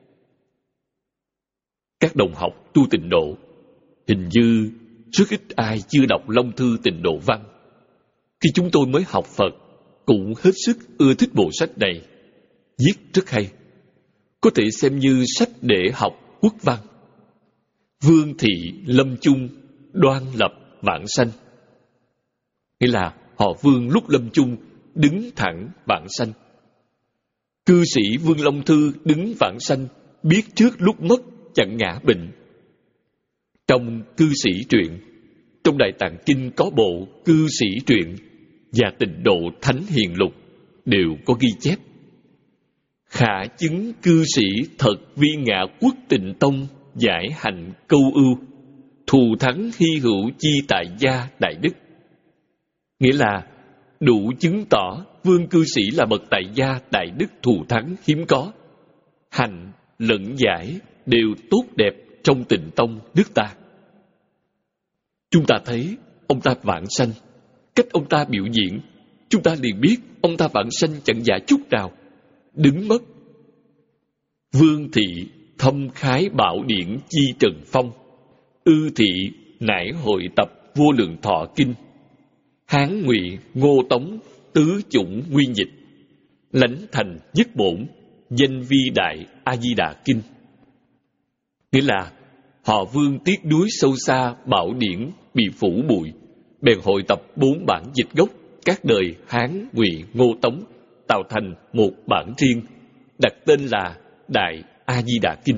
Các đồng học tu tịnh độ, hình như rất ít ai chưa đọc Long Thư Tịnh Độ Văn. Khi chúng tôi mới học Phật, cũng hết sức ưa thích bộ sách này. Viết rất hay, có thể xem như sách để học quốc văn. Vương thị lâm chung, đoan lập vãng sanh. Nghĩa là họ Vương lúc lâm chung đứng thẳng vãng sanh. Cư sĩ Vương Long Thư đứng vãng sanh, biết trước lúc mất chẳng ngã bệnh. Trong cư sĩ truyện, trong Đại Tạng Kinh có bộ cư sĩ truyện và Tịnh Độ Thánh Hiền Lục đều có ghi chép. Khả chứng cư sĩ thật vi ngã quốc Tịnh Tông, giải hạnh câu ưu, thù thắng hy hữu chi tại gia đại đức. Nghĩa là đủ chứng tỏ Vương cư sĩ là bậc tại gia đại đức thù thắng hiếm có. Hành lẫn giải đều tốt đẹp trong Tịnh Tông nước ta. Chúng ta thấy ông ta vãng sanh, cách ông ta biểu diễn, chúng ta liền biết ông ta vãng sanh chẳng giả chút nào, đứng mất. Vương thị thâm khái bảo điển chi trần phong, ư thị nải hội tập vô lượng thọ kinh, Hán Ngụy Ngô Tống tứ chủng nguyên dịch, lãnh thành nhất bổn, danh vi đại A Di Đà kinh. Nghĩa là họ Vương tiếc nuối sâu xa bảo điển bị phủ bụi, bèn hội tập bốn bản dịch gốc các đời Hán Ngụy Ngô Tống, tạo thành một bản riêng, đặt tên là Đại A Di Đà kinh.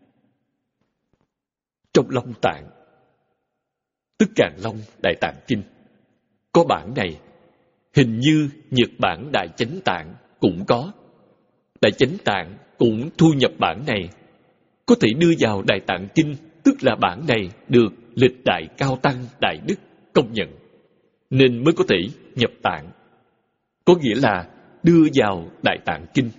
Trong Long Tạng, tức Càn Long Đại Tạng kinh, có bản này. Hình như Nhật Bản Đại Chánh Tạng cũng có. Đại Chánh Tạng cũng thu nhập bản này, có thể đưa vào Đại Tạng kinh, tức là bản này được lịch đại cao tăng đại đức công nhận, nên mới có thể nhập tạng, có nghĩa là đưa vào Đại Tạng kinh.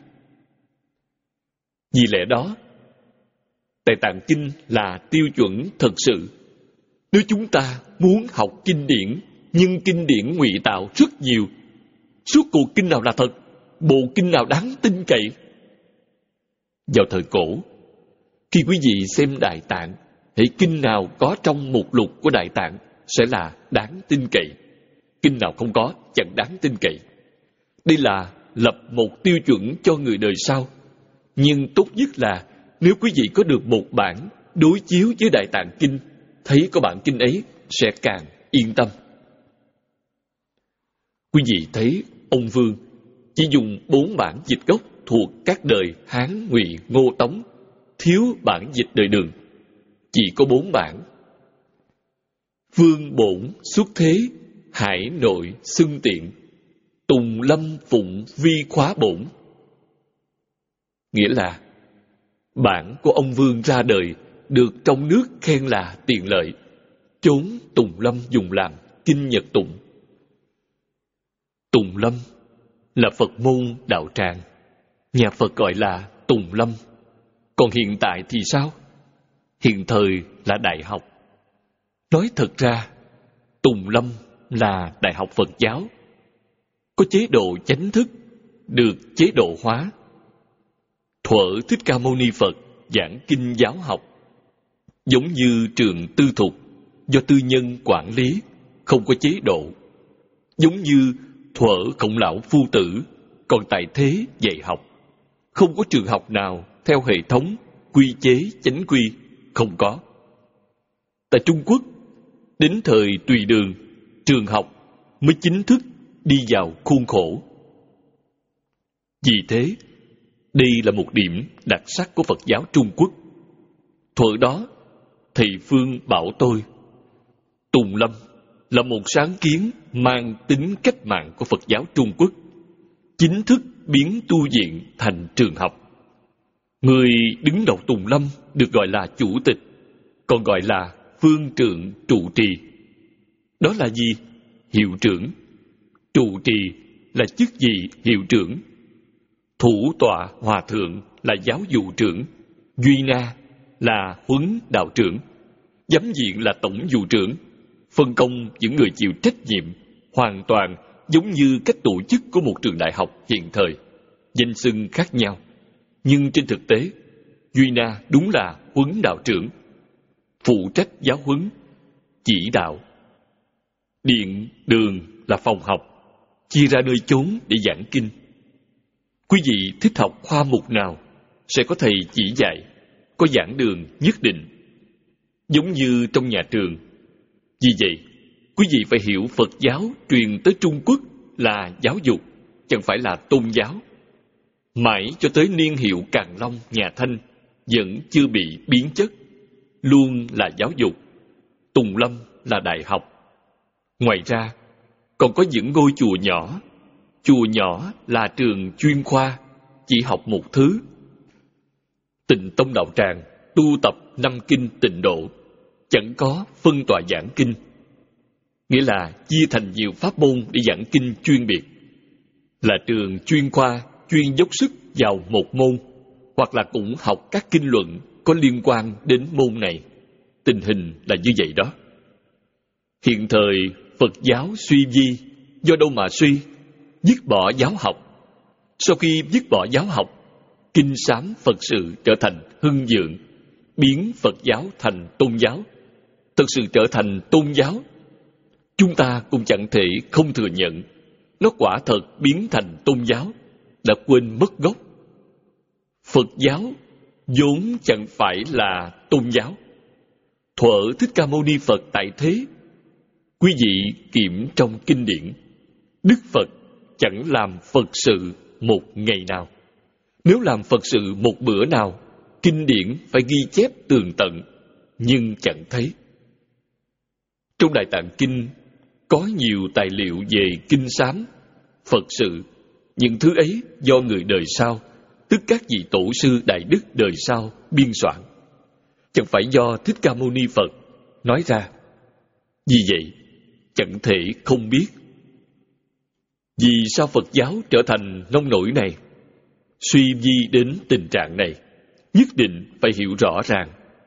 Vì lẽ đó, Đại Tạng kinh là tiêu chuẩn thật sự. Nếu chúng ta muốn học kinh điển, nhưng kinh điển ngụy tạo rất nhiều, suốt cuộc kinh nào là thật, bộ kinh nào đáng tin cậy? Vào thời cổ, khi quý vị xem Đại Tạng, hễ kinh nào có trong mục lục của Đại Tạng sẽ là đáng tin cậy, kinh nào không có chẳng đáng tin cậy. Đây là lập một tiêu chuẩn cho người đời sau. Nhưng tốt nhất là nếu quý vị có được một bản đối chiếu với Đại Tạng kinh, thấy có bản kinh ấy sẽ càng yên tâm. Quý vị thấy ông Vương chỉ dùng bốn bản dịch gốc thuộc các đời Hán, Ngụy, Ngô, Tống, thiếu bản dịch đời Đường, chỉ có bốn bản. Vương bổn xuất thế, hải nội xưng tiện, tùng lâm phụng vi khóa bổn. Nghĩa là bản của ông Vương ra đời được trong nước khen là tiện lợi, chốn Tùng Lâm dùng làm kinh nhật tụng. Tùng Lâm là Phật môn đạo tràng, nhà Phật gọi là Tùng Lâm. Còn hiện tại thì sao? Hiện thời là đại học. Nói thật ra, Tùng Lâm là đại học Phật giáo, có chế độ chánh thức, được chế độ hóa. Thuở Thích Ca Mâu Ni Phật giảng kinh giáo học, giống như trường tư thục do tư nhân quản lý, không có chế độ. Giống như thuở Khổng Lão Phu Tử còn tại thế dạy học, không có trường học nào theo hệ thống quy chế chánh quy, không có. Tại Trung Quốc, đến thời Tùy Đường, trường học mới chính thức đi vào khuôn khổ. Vì thế, đây là một điểm đặc sắc của Phật giáo Trung Quốc. Thuở đó, thầy Phương bảo tôi, Tùng Lâm là một sáng kiến mang tính cách mạng của Phật giáo Trung Quốc, chính thức biến tu viện thành trường học. Người đứng đầu Tùng Lâm được gọi là chủ tịch, còn gọi là phương trượng trụ trì. Đó là gì? Hiệu trưởng. Trụ trì là chức vị hiệu trưởng. Thủ tọa hòa thượng là giáo dụ trưởng, duy na là huấn đạo trưởng, giám diện là tổng vụ trưởng, phân công những người chịu trách nhiệm hoàn toàn giống như cách tổ chức của một trường đại học hiện thời. Danh xưng khác nhau, nhưng trên thực tế, duy na đúng là huấn đạo trưởng, phụ trách giáo huấn, chỉ đạo. Điện, đường là phòng học, chia ra nơi chốn để giảng kinh. Quý vị thích học khoa mục nào sẽ có thầy chỉ dạy, có giảng đường nhất định, giống như trong nhà trường. Vì vậy, quý vị phải hiểu Phật giáo truyền tới Trung Quốc là giáo dục, chẳng phải là tôn giáo. Mãi cho tới niên hiệu Càn Long, nhà Thanh vẫn chưa bị biến chất, luôn là giáo dục. Tùng Lâm là đại học. Ngoài ra, còn có những ngôi chùa nhỏ. Chùa nhỏ là trường chuyên khoa, chỉ học một thứ. Tịnh Tông Đạo Tràng tu tập năm kinh tịnh độ, chẳng có phân tọa giảng kinh, nghĩa là chia thành nhiều pháp môn để giảng kinh chuyên biệt. Là trường chuyên khoa chuyên dốc sức vào một môn, hoặc là cũng học các kinh luận có liên quan đến môn này. Tình hình là như vậy đó. Hiện thời Phật giáo suy vi, do đâu mà suy? Dứt bỏ giáo học. Sau khi dứt bỏ giáo học, kinh sám Phật sự trở thành hưng vượng, biến Phật giáo thành tôn giáo. Thật sự trở thành tôn giáo, chúng ta cũng chẳng thể không thừa nhận nó quả thật biến thành tôn giáo, đã quên mất gốc. Phật giáo vốn chẳng phải là tôn giáo. Thuở Thích Ca Mâu Ni Phật tại thế, quý vị kiểm trong kinh điển, Đức Phật chẳng làm Phật sự một ngày nào. Nếu làm Phật sự một bữa nào, kinh điển phải ghi chép tường tận, nhưng chẳng thấy. Trong Đại Tạng Kinh có nhiều tài liệu về kinh sám, Phật sự. Những thứ ấy do người đời sau, tức các vị tổ sư đại đức đời sau biên soạn, chẳng phải do Thích Ca Mâu Ni Phật nói ra. Vì vậy, chẳng thể không biết. Vì sao Phật giáo trở thành nông nổi này, suy vi đến tình trạng này, nhất định phải hiểu rõ ràng.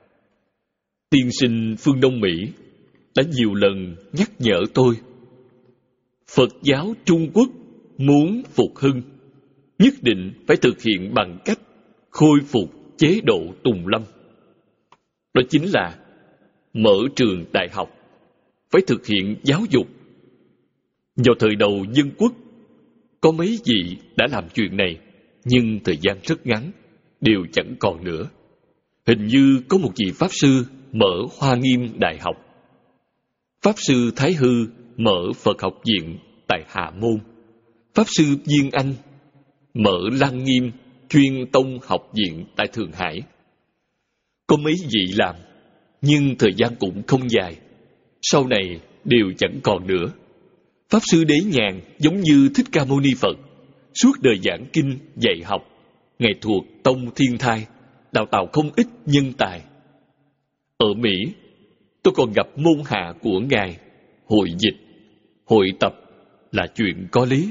Tiên sinh phương Đông Mỹ đã nhiều lần nhắc nhở tôi, Phật giáo Trung Quốc muốn phục hưng, nhất định phải thực hiện bằng cách khôi phục chế độ Tùng Lâm. Đó chính là mở trường đại học, phải thực hiện giáo dục. Vào thời đầu dân quốc, có mấy vị đã làm chuyện này, nhưng thời gian rất ngắn, đều chẳng còn nữa. Hình như có một vị Pháp Sư mở Hoa Nghiêm Đại học, Pháp Sư Thái Hư mở Phật học viện tại Hà Môn, Pháp Sư Viên Anh mở Lăng Nghiêm Chuyên Tông học viện tại Thượng Hải. Có mấy vị làm, nhưng thời gian cũng không dài, sau này đều chẳng còn nữa. Pháp Sư Đế Nhàn giống như Thích Ca Mâu Ni Phật, suốt đời giảng kinh, dạy học, Ngài thuộc Tông Thiên Thai, đào tạo không ít nhân tài. Ở Mỹ, tôi còn gặp môn hạ của Ngài, hội dịch, hội tập là chuyện có lý.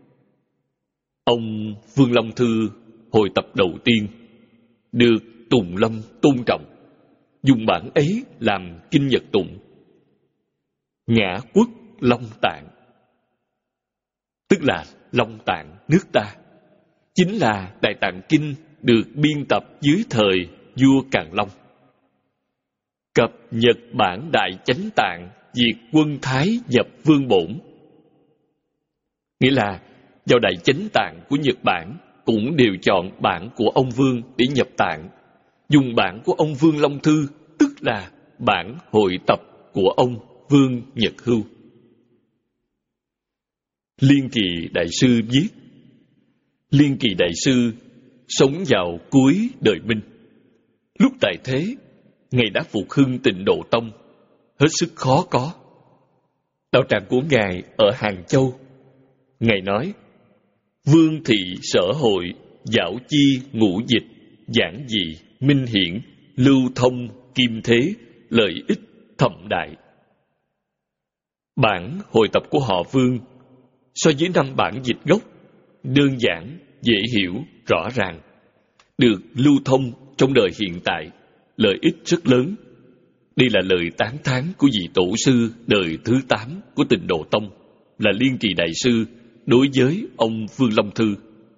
Ông Vương Long Thư hội tập đầu tiên, được Tùng Lâm tôn trọng, dùng bản ấy làm kinh nhật tụng. Ngã quốc Long Tạng, tức là Long Tạng nước ta, chính là Đại Tạng Kinh được biên tập dưới thời vua Càn Long. Cập nhật bản Đại Chánh Tạng, diệt quân Thái nhập vương bổn, nghĩa là vào Đại Chánh Tạng của Nhật Bản cũng đều chọn bản của ông Vương để nhập tạng, dùng bản của ông Vương Long Thư, tức là bản hội tập của ông Vương Nhật Hưu. Liên Kỳ Đại Sư viết, Liên Kỳ Đại Sư sống vào cuối đời Minh. Lúc tại thế, Ngài đã phục hưng Tịnh Độ Tông, hết sức khó có. Đạo tràng của Ngài ở Hàng Châu. Ngài nói, Vương thị sở hội, dạo chi ngũ dịch, giảng dị, minh hiển, lưu thông, kim thế, lợi ích thậm đại. Bản hội tập của họ Vương so với năm bản dịch gốc đơn giản dễ hiểu, rõ ràng, được lưu thông trong đời hiện tại, lợi ích rất lớn. Đây là lời tán thán của vị tổ sư đời thứ tám của Tịnh Độ Tông, là Liên Trì Đại Sư đối với ông Vương Long Thư.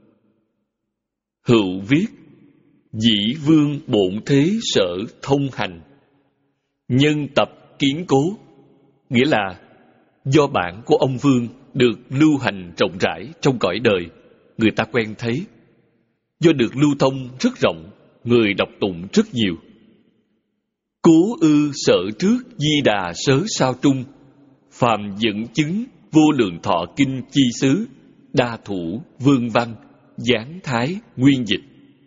Hữu viết: dĩ vương bổn thế sở thông hành, nhân tập kiến cố. Nghĩa là do bản của ông Vương được lưu hành rộng rãi trong cõi đời, người ta quen thấy. Do được lưu thông rất rộng, người đọc tụng rất nhiều. Cố ư sở trước di đà sớ sao trung, phàm dẫn chứng vô lượng thọ kinh chi xứ, đa thủ vương văn, giáng thái nguyên dịch.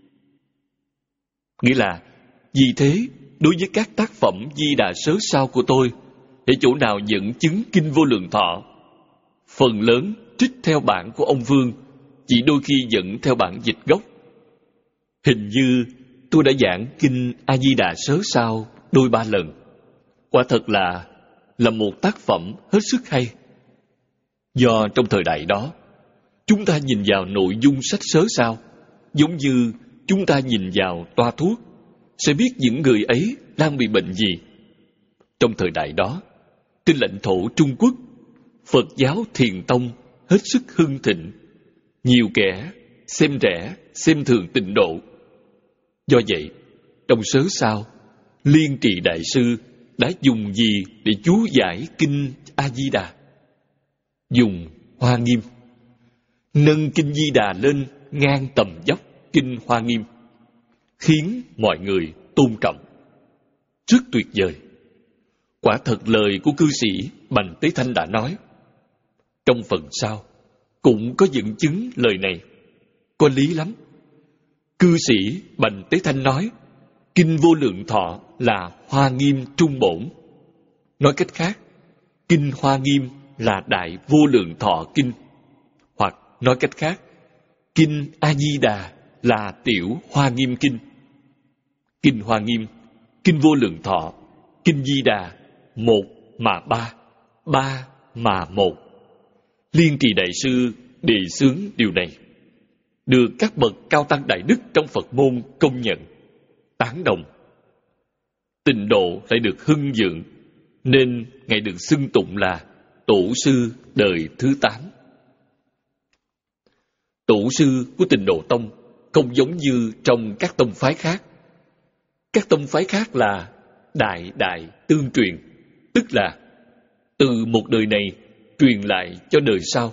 Nghĩa là, vì thế, đối với các tác phẩm di đà sớ sao của tôi, ở chỗ nào dẫn chứng kinh vô lượng thọ, phần lớn trích theo bản của ông Vương, chỉ đôi khi dẫn theo bản dịch gốc. Hình như tôi đã giảng kinh A Di Đà sớ sao đôi ba lần. Quả thật là là một tác phẩm hết sức hay. Do trong thời đại đó, chúng ta nhìn vào nội dung sách sớ sao giống như chúng ta nhìn vào toa thuốc, sẽ biết những người ấy đang bị bệnh gì. Trong thời đại đó, trên lãnh thổ Trung Quốc, Phật giáo Thiền Tông hết sức hưng thịnh. Nhiều kẻ xem rẻ, xem thường Tịnh Độ. Do vậy, trong sớ sao, Liên Trì Đại Sư đã dùng gì để chú giải kinh A-di-đà? Dùng Hoa Nghiêm. Nâng kinh Di Đà lên ngang tầm dốc kinh Hoa Nghiêm, khiến mọi người tôn trọng. Rất tuyệt vời. Quả thật lời của cư sĩ Bành Tế Thanh đã nói. Trong phần sau cũng có dẫn chứng lời này. Có lý lắm. Cư sĩ Bành Tế Thanh nói kinh vô lượng thọ là Hoa Nghiêm trung bổn. Nói cách khác, kinh Hoa Nghiêm là đại vô lượng thọ kinh. Hoặc nói cách khác, kinh A-di-đà là tiểu Hoa Nghiêm kinh. Kinh Hoa Nghiêm, kinh vô lượng thọ, kinh Di Đà, một mà ba, ba mà một. Liên Trì Đại Sư đề xướng điều này, được các bậc cao tăng đại đức trong Phật môn công nhận, tán đồng. Tịnh độ lại được hưng vượng, nên Ngài được xưng tụng là Tổ sư đời thứ tám. Tổ sư của Tịnh Độ Tông không giống như trong các tông phái khác. Các tông phái khác là đại đại tương truyền, tức là từ một đời này truyền lại cho đời sau.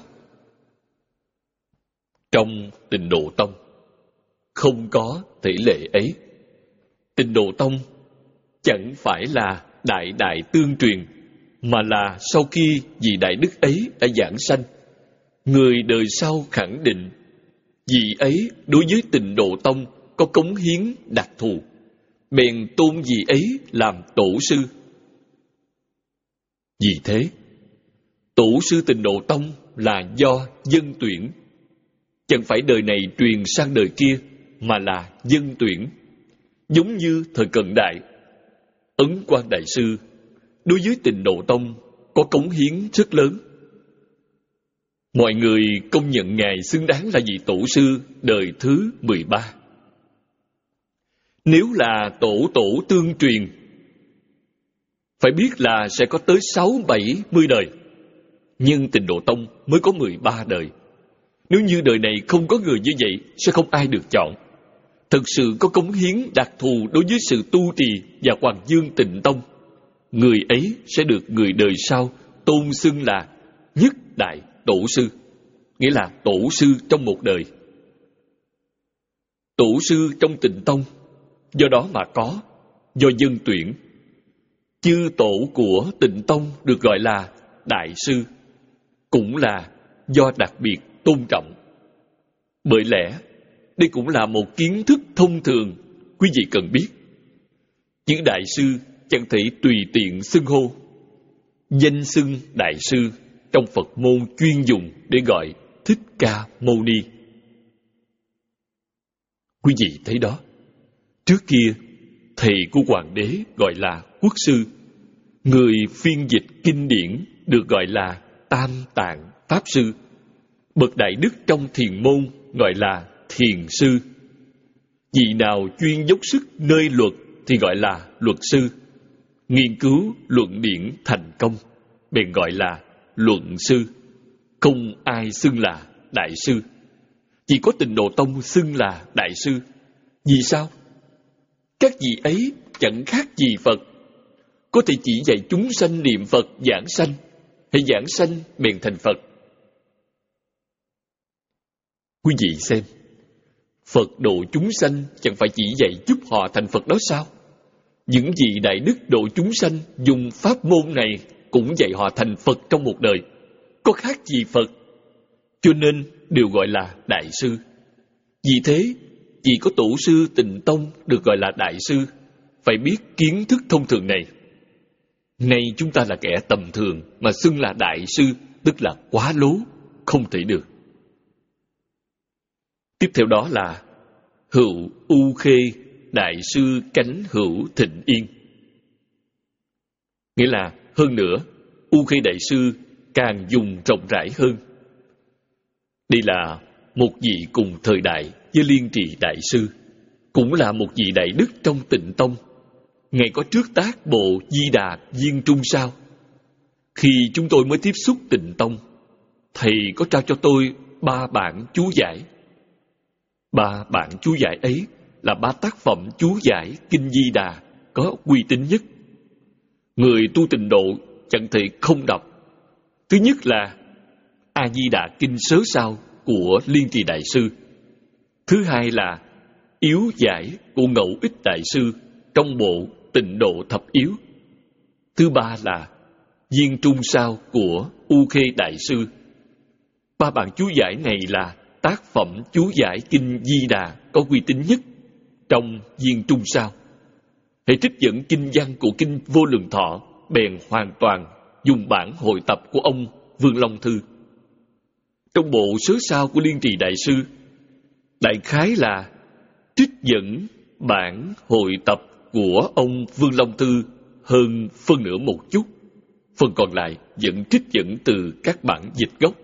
Trong Tịnh Độ Tông không có tỷ lệ ấy. Tịnh Độ Tông chẳng phải là đại đại tương truyền, mà là sau khi vị đại đức ấy đã giảng sanh, người đời sau khẳng định vị ấy đối với Tịnh Độ Tông có cống hiến đặc thù, bèn tôn vị ấy làm tổ sư. Vì thế, tổ sư Tịnh Độ Tông là do dân tuyển, chẳng phải đời này truyền sang đời kia, mà là dân tuyển. Giống như thời cận đại, Ấn Quang Đại Sư đối với Tịnh Độ Tông có cống hiến rất lớn. Mọi người công nhận Ngài xứng đáng là vị tổ sư đời thứ mười ba. Nếu là tổ tổ tương truyền, phải biết là sẽ có tới sáu bảy mươi đời, nhưng Tịnh Độ Tông mới có mười ba đời. Nếu như đời này không có người như vậy, sẽ không ai được chọn. Thực sự có cống hiến đặc thù đối với sự tu trì và Hoàng Dương Tịnh Tông, người ấy sẽ được người đời sau tôn xưng là nhất đại tổ sư, nghĩa là tổ sư trong một đời. Tổ sư trong Tịnh Tông do đó mà có, do dân tuyển. Chư tổ của Tịnh Tông được gọi là đại sư, cũng là do đặc biệt tôn trọng. Bởi lẽ đây cũng là một kiến thức thông thường quý vị cần biết. Chữ đại sư chẳng thể tùy tiện xưng hô. Danh xưng đại sư trong Phật môn chuyên dùng để gọi Thích Ca Mâu Ni. Quý vị thấy đó, trước kia thầy của hoàng đế gọi là quốc sư, người phiên dịch kinh điển được gọi là Tam Tạng Pháp Sư, bậc đại đức trong thiền môn gọi là thiền sư. Vị nào chuyên dốc sức nơi luật thì gọi là luật sư. Nghiên cứu luận điển thành công bèn gọi là luận sư. Không ai xưng là đại sư. Chỉ có Tịnh Độ Tông xưng là đại sư. Vì sao? Các vị ấy chẳng khác gì Phật, có thể chỉ dạy chúng sanh niệm Phật giảng sanh, hay giảng sanh bèn thành Phật. Quý vị xem, Phật độ chúng sanh chẳng phải chỉ dạy giúp họ thành Phật đó sao? Những vị đại đức độ chúng sanh dùng pháp môn này cũng dạy họ thành Phật trong một đời, có khác gì Phật? Cho nên đều gọi là đại sư. Vì thế, chỉ có tổ sư Tịnh Tông được gọi là đại sư, phải biết kiến thức thông thường này. Nay chúng ta là kẻ tầm thường mà xưng là đại sư, tức là quá lố, không thể được. Tiếp theo đó là Hữu U Khê đại sư cánh hữu thịnh yên. Nghĩa là hơn nữa, U Khê đại sư càng dùng rộng rãi hơn. Đây là một vị cùng thời đại với Liên Trì đại sư, cũng là một vị đại đức trong Tịnh Tông. Ngài có trước tác bộ Di Đà Viên Trung sao? Khi chúng tôi mới tiếp xúc Tịnh Tông, thầy có trao cho tôi ba bản chú giải. Ba bản chú giải ấy là ba tác phẩm chú giải Kinh Di Đà có uy tín nhất. Người tu Tịnh độ chẳng thể không đọc. Thứ nhất là A Di Đà Kinh Sớ Sao của Liên Trì đại sư. Thứ hai là Yếu giải của Ngẫu Ích đại sư trong bộ Tịnh độ thập yếu. Thứ ba là Viên Trung Sao của U Khê đại sư. Ba bản chú giải này là tác phẩm chú giải Kinh Di Đà có uy tín nhất trong Viên Trung Sao. Hãy trích dẫn kinh văn của Kinh Vô Lượng Thọ, bèn hoàn toàn dùng bản hội tập của ông Vương Long Thư. Trong bộ Sớ Sao của Liên Trì đại sư, đại khái là trích dẫn bản hội tập của ông Vương Long Thư hơn phân nửa một chút, phần còn lại vẫn trích dẫn từ các bản dịch gốc.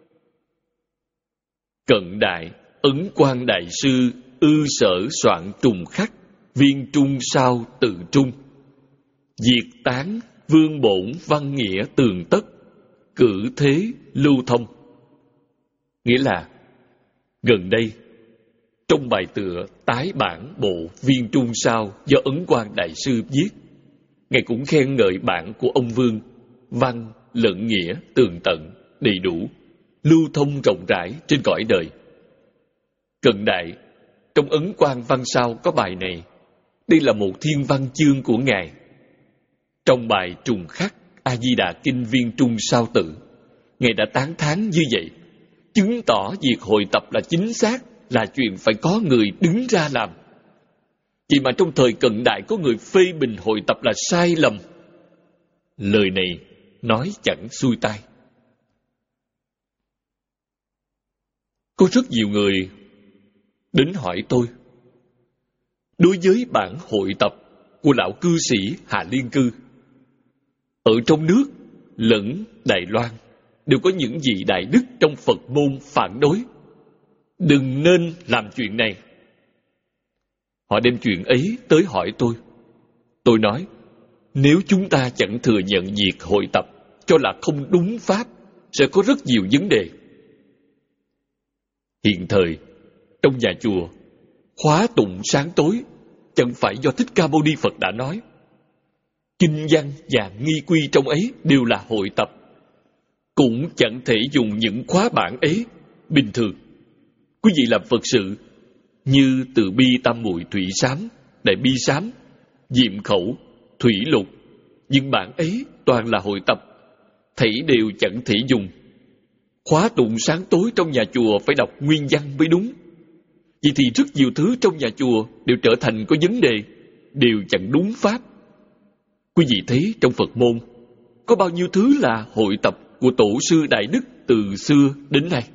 Cận đại Ấn Quang đại sư ư sở soạn trùng khắc Viên Trung Sao tự trung. Diệt tán vương bổn văn nghĩa tường tất, cử thế lưu thông. Nghĩa là gần đây trong bài tựa tái bản bộ Viên Trung Sao do Ấn Quang đại sư viết, Ngài cũng khen ngợi bản của ông Vương văn lẫn nghĩa tường tận, đầy đủ, lưu thông rộng rãi trên cõi đời. Cận đại trong Ấn Quang văn sao có bài này. Đây là một thiên văn chương của Ngài. Trong bài trùng khắc A Di Đà Kinh Viên Trung Sao tự, Ngài đã tán thán như vậy, chứng tỏ việc hội tập là chính xác, là chuyện phải có người đứng ra làm. Chỉ mà trong thời cận đại có người phê bình hội tập là sai lầm. Lời này nói chẳng xuôi tai. Có rất nhiều người đến hỏi tôi, đối với bản hội tập của lão cư sĩ Hà Liên Cư, ở trong nước lẫn Đài Loan đều có những vị đại đức trong Phật môn phản đối, đừng nên làm chuyện này. Họ đem chuyện ấy tới hỏi tôi. Tôi nói, nếu chúng ta chẳng thừa nhận việc hội tập cho là không đúng pháp, sẽ có rất nhiều vấn đề. Hiện thời, trong nhà chùa, khóa tụng sáng tối chẳng phải do Thích Ca Mâu Ni Phật đã nói. Kinh văn và nghi quy trong ấy đều là hội tập, cũng chẳng thể dùng những khóa bản ấy bình thường. Quý vị làm Phật sự như Từ Bi Tam Muội Thủy Sám, Đại Bi Sám, Diệm Khẩu, Thủy Lục, những bản ấy toàn là hội tập, thảy đều chẳng thể dùng. Khóa tụng sáng tối trong nhà chùa phải đọc nguyên văn mới đúng. Vậy thì rất nhiều thứ trong nhà chùa đều trở thành có vấn đề, đều chẳng đúng pháp. Quý vị thấy trong Phật môn có bao nhiêu thứ là hội tập của tổ sư đại đức từ xưa đến nay.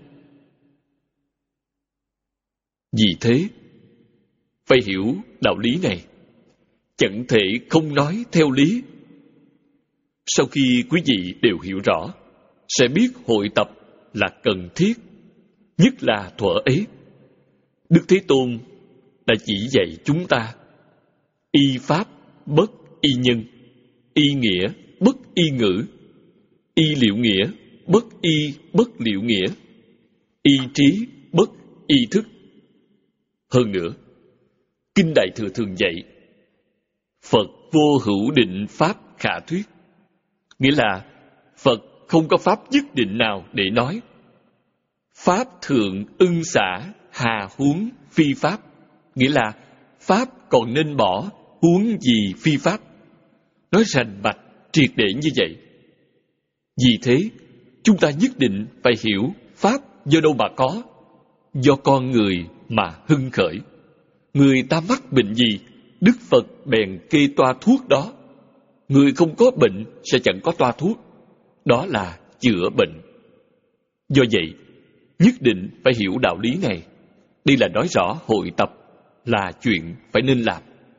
Vì thế, phải hiểu đạo lý này, chẳng thể không nói theo lý. Sau khi quý vị đều hiểu rõ, sẽ biết hội tập là cần thiết, nhất là thuở ấy. Đức Thế Tôn đã chỉ dạy chúng ta y pháp bất y nhân, y nghĩa bất y ngữ, y liệu nghĩa bất y bất liệu nghĩa, y trí bất y thức. Hơn nữa, Kinh Đại Thừa thường dạy Phật vô hữu định pháp khả thuyết, nghĩa là Phật không có pháp nhất định nào để nói. Pháp thượng ưng xả hà huống phi pháp, nghĩa là pháp còn nên bỏ, huống gì phi pháp. Nói rành mạch, triệt để như vậy. Vì thế, chúng ta nhất định phải hiểu pháp do đâu mà có, do con người mà hưng khởi. Người ta mắc bệnh gì, Đức Phật bèn kê toa thuốc đó. Người không có bệnh sẽ chẳng có toa thuốc, đó là chữa bệnh. Do vậy, nhất định phải hiểu đạo lý này. Đây là nói rõ hội tập là chuyện phải nên làm.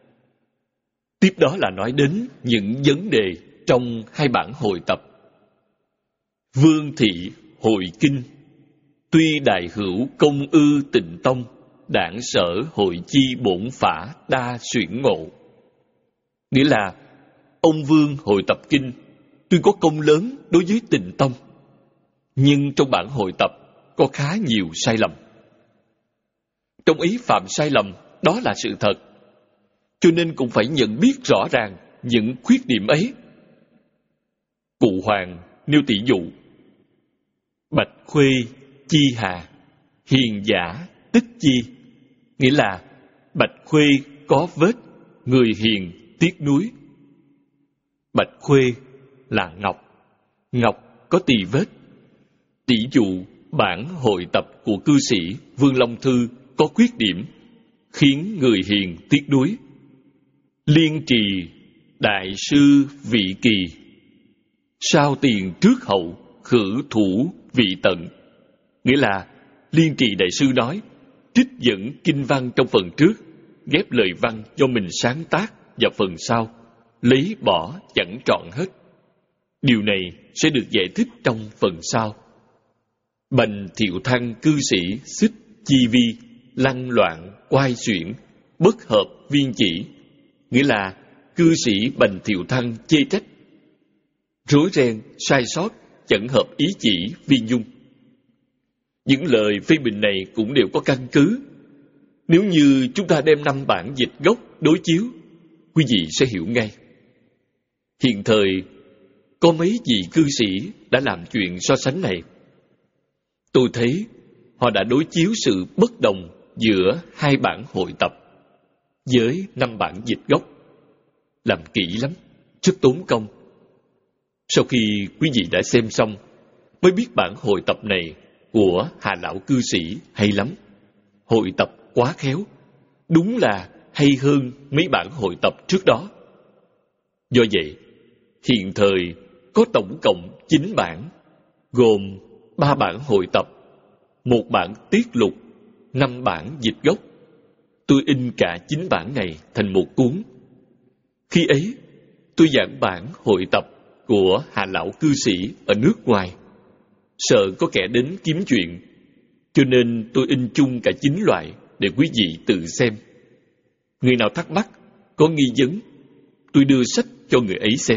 Tiếp đó là nói đến những vấn đề trong hai bản hội tập. Vương thị hội kinh, tuy đại hữu công ư tịnh tông, đảng sở hội chi bổn phả đa xuyển ngộ. Nghĩa là ông Vương hội tập kinh tuy có công lớn đối với tịnh tông, nhưng trong bản hội tập có khá nhiều sai lầm. Trong ý phạm sai lầm, đó là sự thật, cho nên cũng phải nhận biết rõ ràng những khuyết điểm ấy. Cụ Hoàng nêu tỷ dụ: bạch khuê chi hà, hiền giả tích chi. Nghĩa là bạch khuê có vết, người hiền tiếc nuối. Bạch khuê là ngọc, ngọc có tỳ vết. Tỷ dụ bản hội tập của cư sĩ Vương Long Thư có khuyết điểm, khiến người hiền tiếc nuối. Liên trì đại sư vị kỳ, sao tiền trước hậu khử thủ vị tận. Nghĩa là Liên trì đại sư nói, trích dẫn kinh văn trong phần trước, ghép lời văn do mình sáng tác vào phần sau, lấy bỏ chẳng trọn hết. Điều này sẽ được giải thích trong phần sau. Bành thiệu thăng cư sĩ xích chi vi, lăng loạn quai xuyển, bất hợp viên chỉ. Nghĩa là cư sĩ Bành Thiệu Thăng chê trách, rối ren sai sót, chẳng hợp ý chỉ viên dung. Những lời phê bình này cũng đều có căn cứ. Nếu như chúng ta đem năm bản dịch gốc đối chiếu, quý vị sẽ hiểu ngay. Hiện thời có mấy vị cư sĩ đã làm chuyện so sánh này. Tôi thấy họ đã đối chiếu sự bất đồng giữa hai bản hội tập với năm bản dịch gốc. Làm kỹ lắm, rất tốn công. Sau khi quý vị đã xem xong, mới biết bản hội tập này của Hà Lão cư sĩ hay lắm. Hội tập quá khéo, đúng là hay hơn mấy bản hội tập trước đó. Do vậy, hiện thời có tổng cộng chín bản, gồm ba bản hội tập, một bản tiết lục, năm bản dịch gốc. Tôi in cả chín bản này thành một cuốn. Khi ấy, tôi giảng bản hội tập của Hà Lão cư sĩ ở nước ngoài. Sợ có kẻ đến kiếm chuyện, cho nên tôi in chung cả chín loại để quý vị tự xem. Người nào thắc mắc, có nghi vấn, tôi đưa sách cho người ấy xem.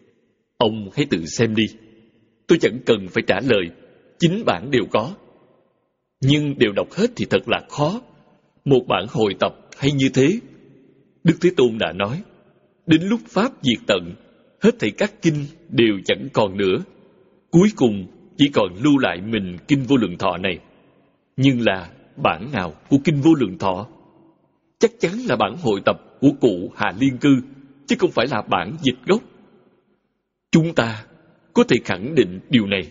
Ông hãy tự xem đi. Tôi chẳng cần phải trả lời, chín bản đều có. Nhưng đều đọc hết thì thật là khó. Một bản hội tập hay như thế, Đức Thế Tôn đã nói, đến lúc Pháp diệt tận, hết thảy các kinh đều chẳng còn nữa. Cuối cùng chỉ còn lưu lại mình Kinh Vô Lượng Thọ này. Nhưng là bản nào của Kinh Vô Lượng Thọ? Chắc chắn là bản hội tập của cụ Hà Liên Cư, chứ không phải là bản dịch gốc. Chúng ta có thể khẳng định điều này.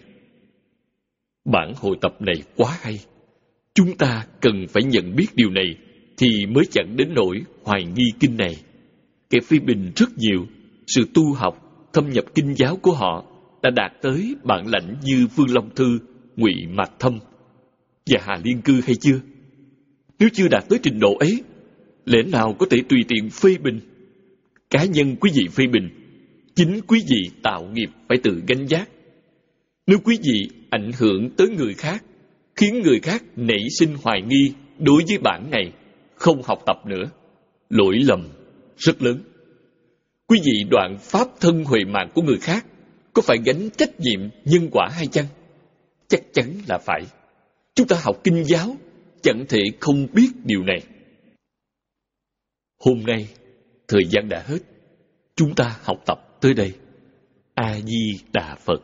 Bản hội tập này quá hay. Chúng ta cần phải nhận biết điều này thì mới chẳng đến nỗi hoài nghi kinh này. Kẻ phê bình rất nhiều, sự tu học, thâm nhập kinh giáo của họ đã đạt tới bản lãnh như Vương Long Thư, Ngụy Mạc Thâm và Hà Liên Cư hay chưa? Nếu chưa đạt tới trình độ ấy, lẽ nào có thể tùy tiện phê bình? Cá nhân quý vị phê bình, chính quý vị tạo nghiệp phải tự gánh vác. Nếu quý vị ảnh hưởng tới người khác, khiến người khác nảy sinh hoài nghi, đối với bản này không học tập nữa, lỗi lầm rất lớn. Quý vị đoạn pháp thân huệ mạng của người khác, có phải gánh trách nhiệm nhân quả hay chăng? Chắc chắn là phải. Chúng ta học kinh giáo chẳng thể không biết điều này. Hôm nay, thời gian đã hết. Chúng ta học tập tới đây. A Di Đà Phật.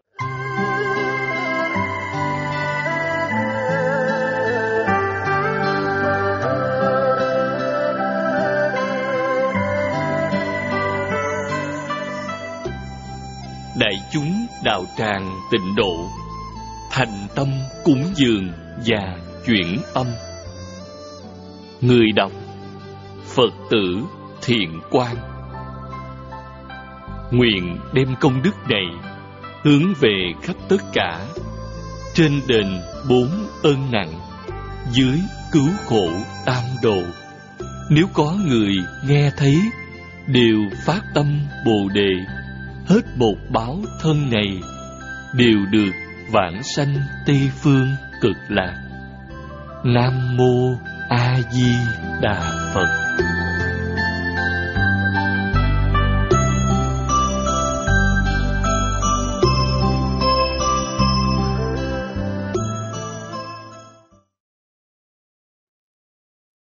Đại chúng đạo tràng Tịnh Độ, thành tâm cúng dường và chuyển âm. Người đọc Phật tử Thiện Quang. Nguyện đem công đức này hướng về khắp tất cả, trên đền bốn ơn nặng, dưới cứu khổ tam độ. Nếu có người nghe thấy, đều phát tâm Bồ Đề, hết một báo thân này, đều được vãng sanh Tây Phương Cực Lạc. Nam Mô A Di Đà Phật.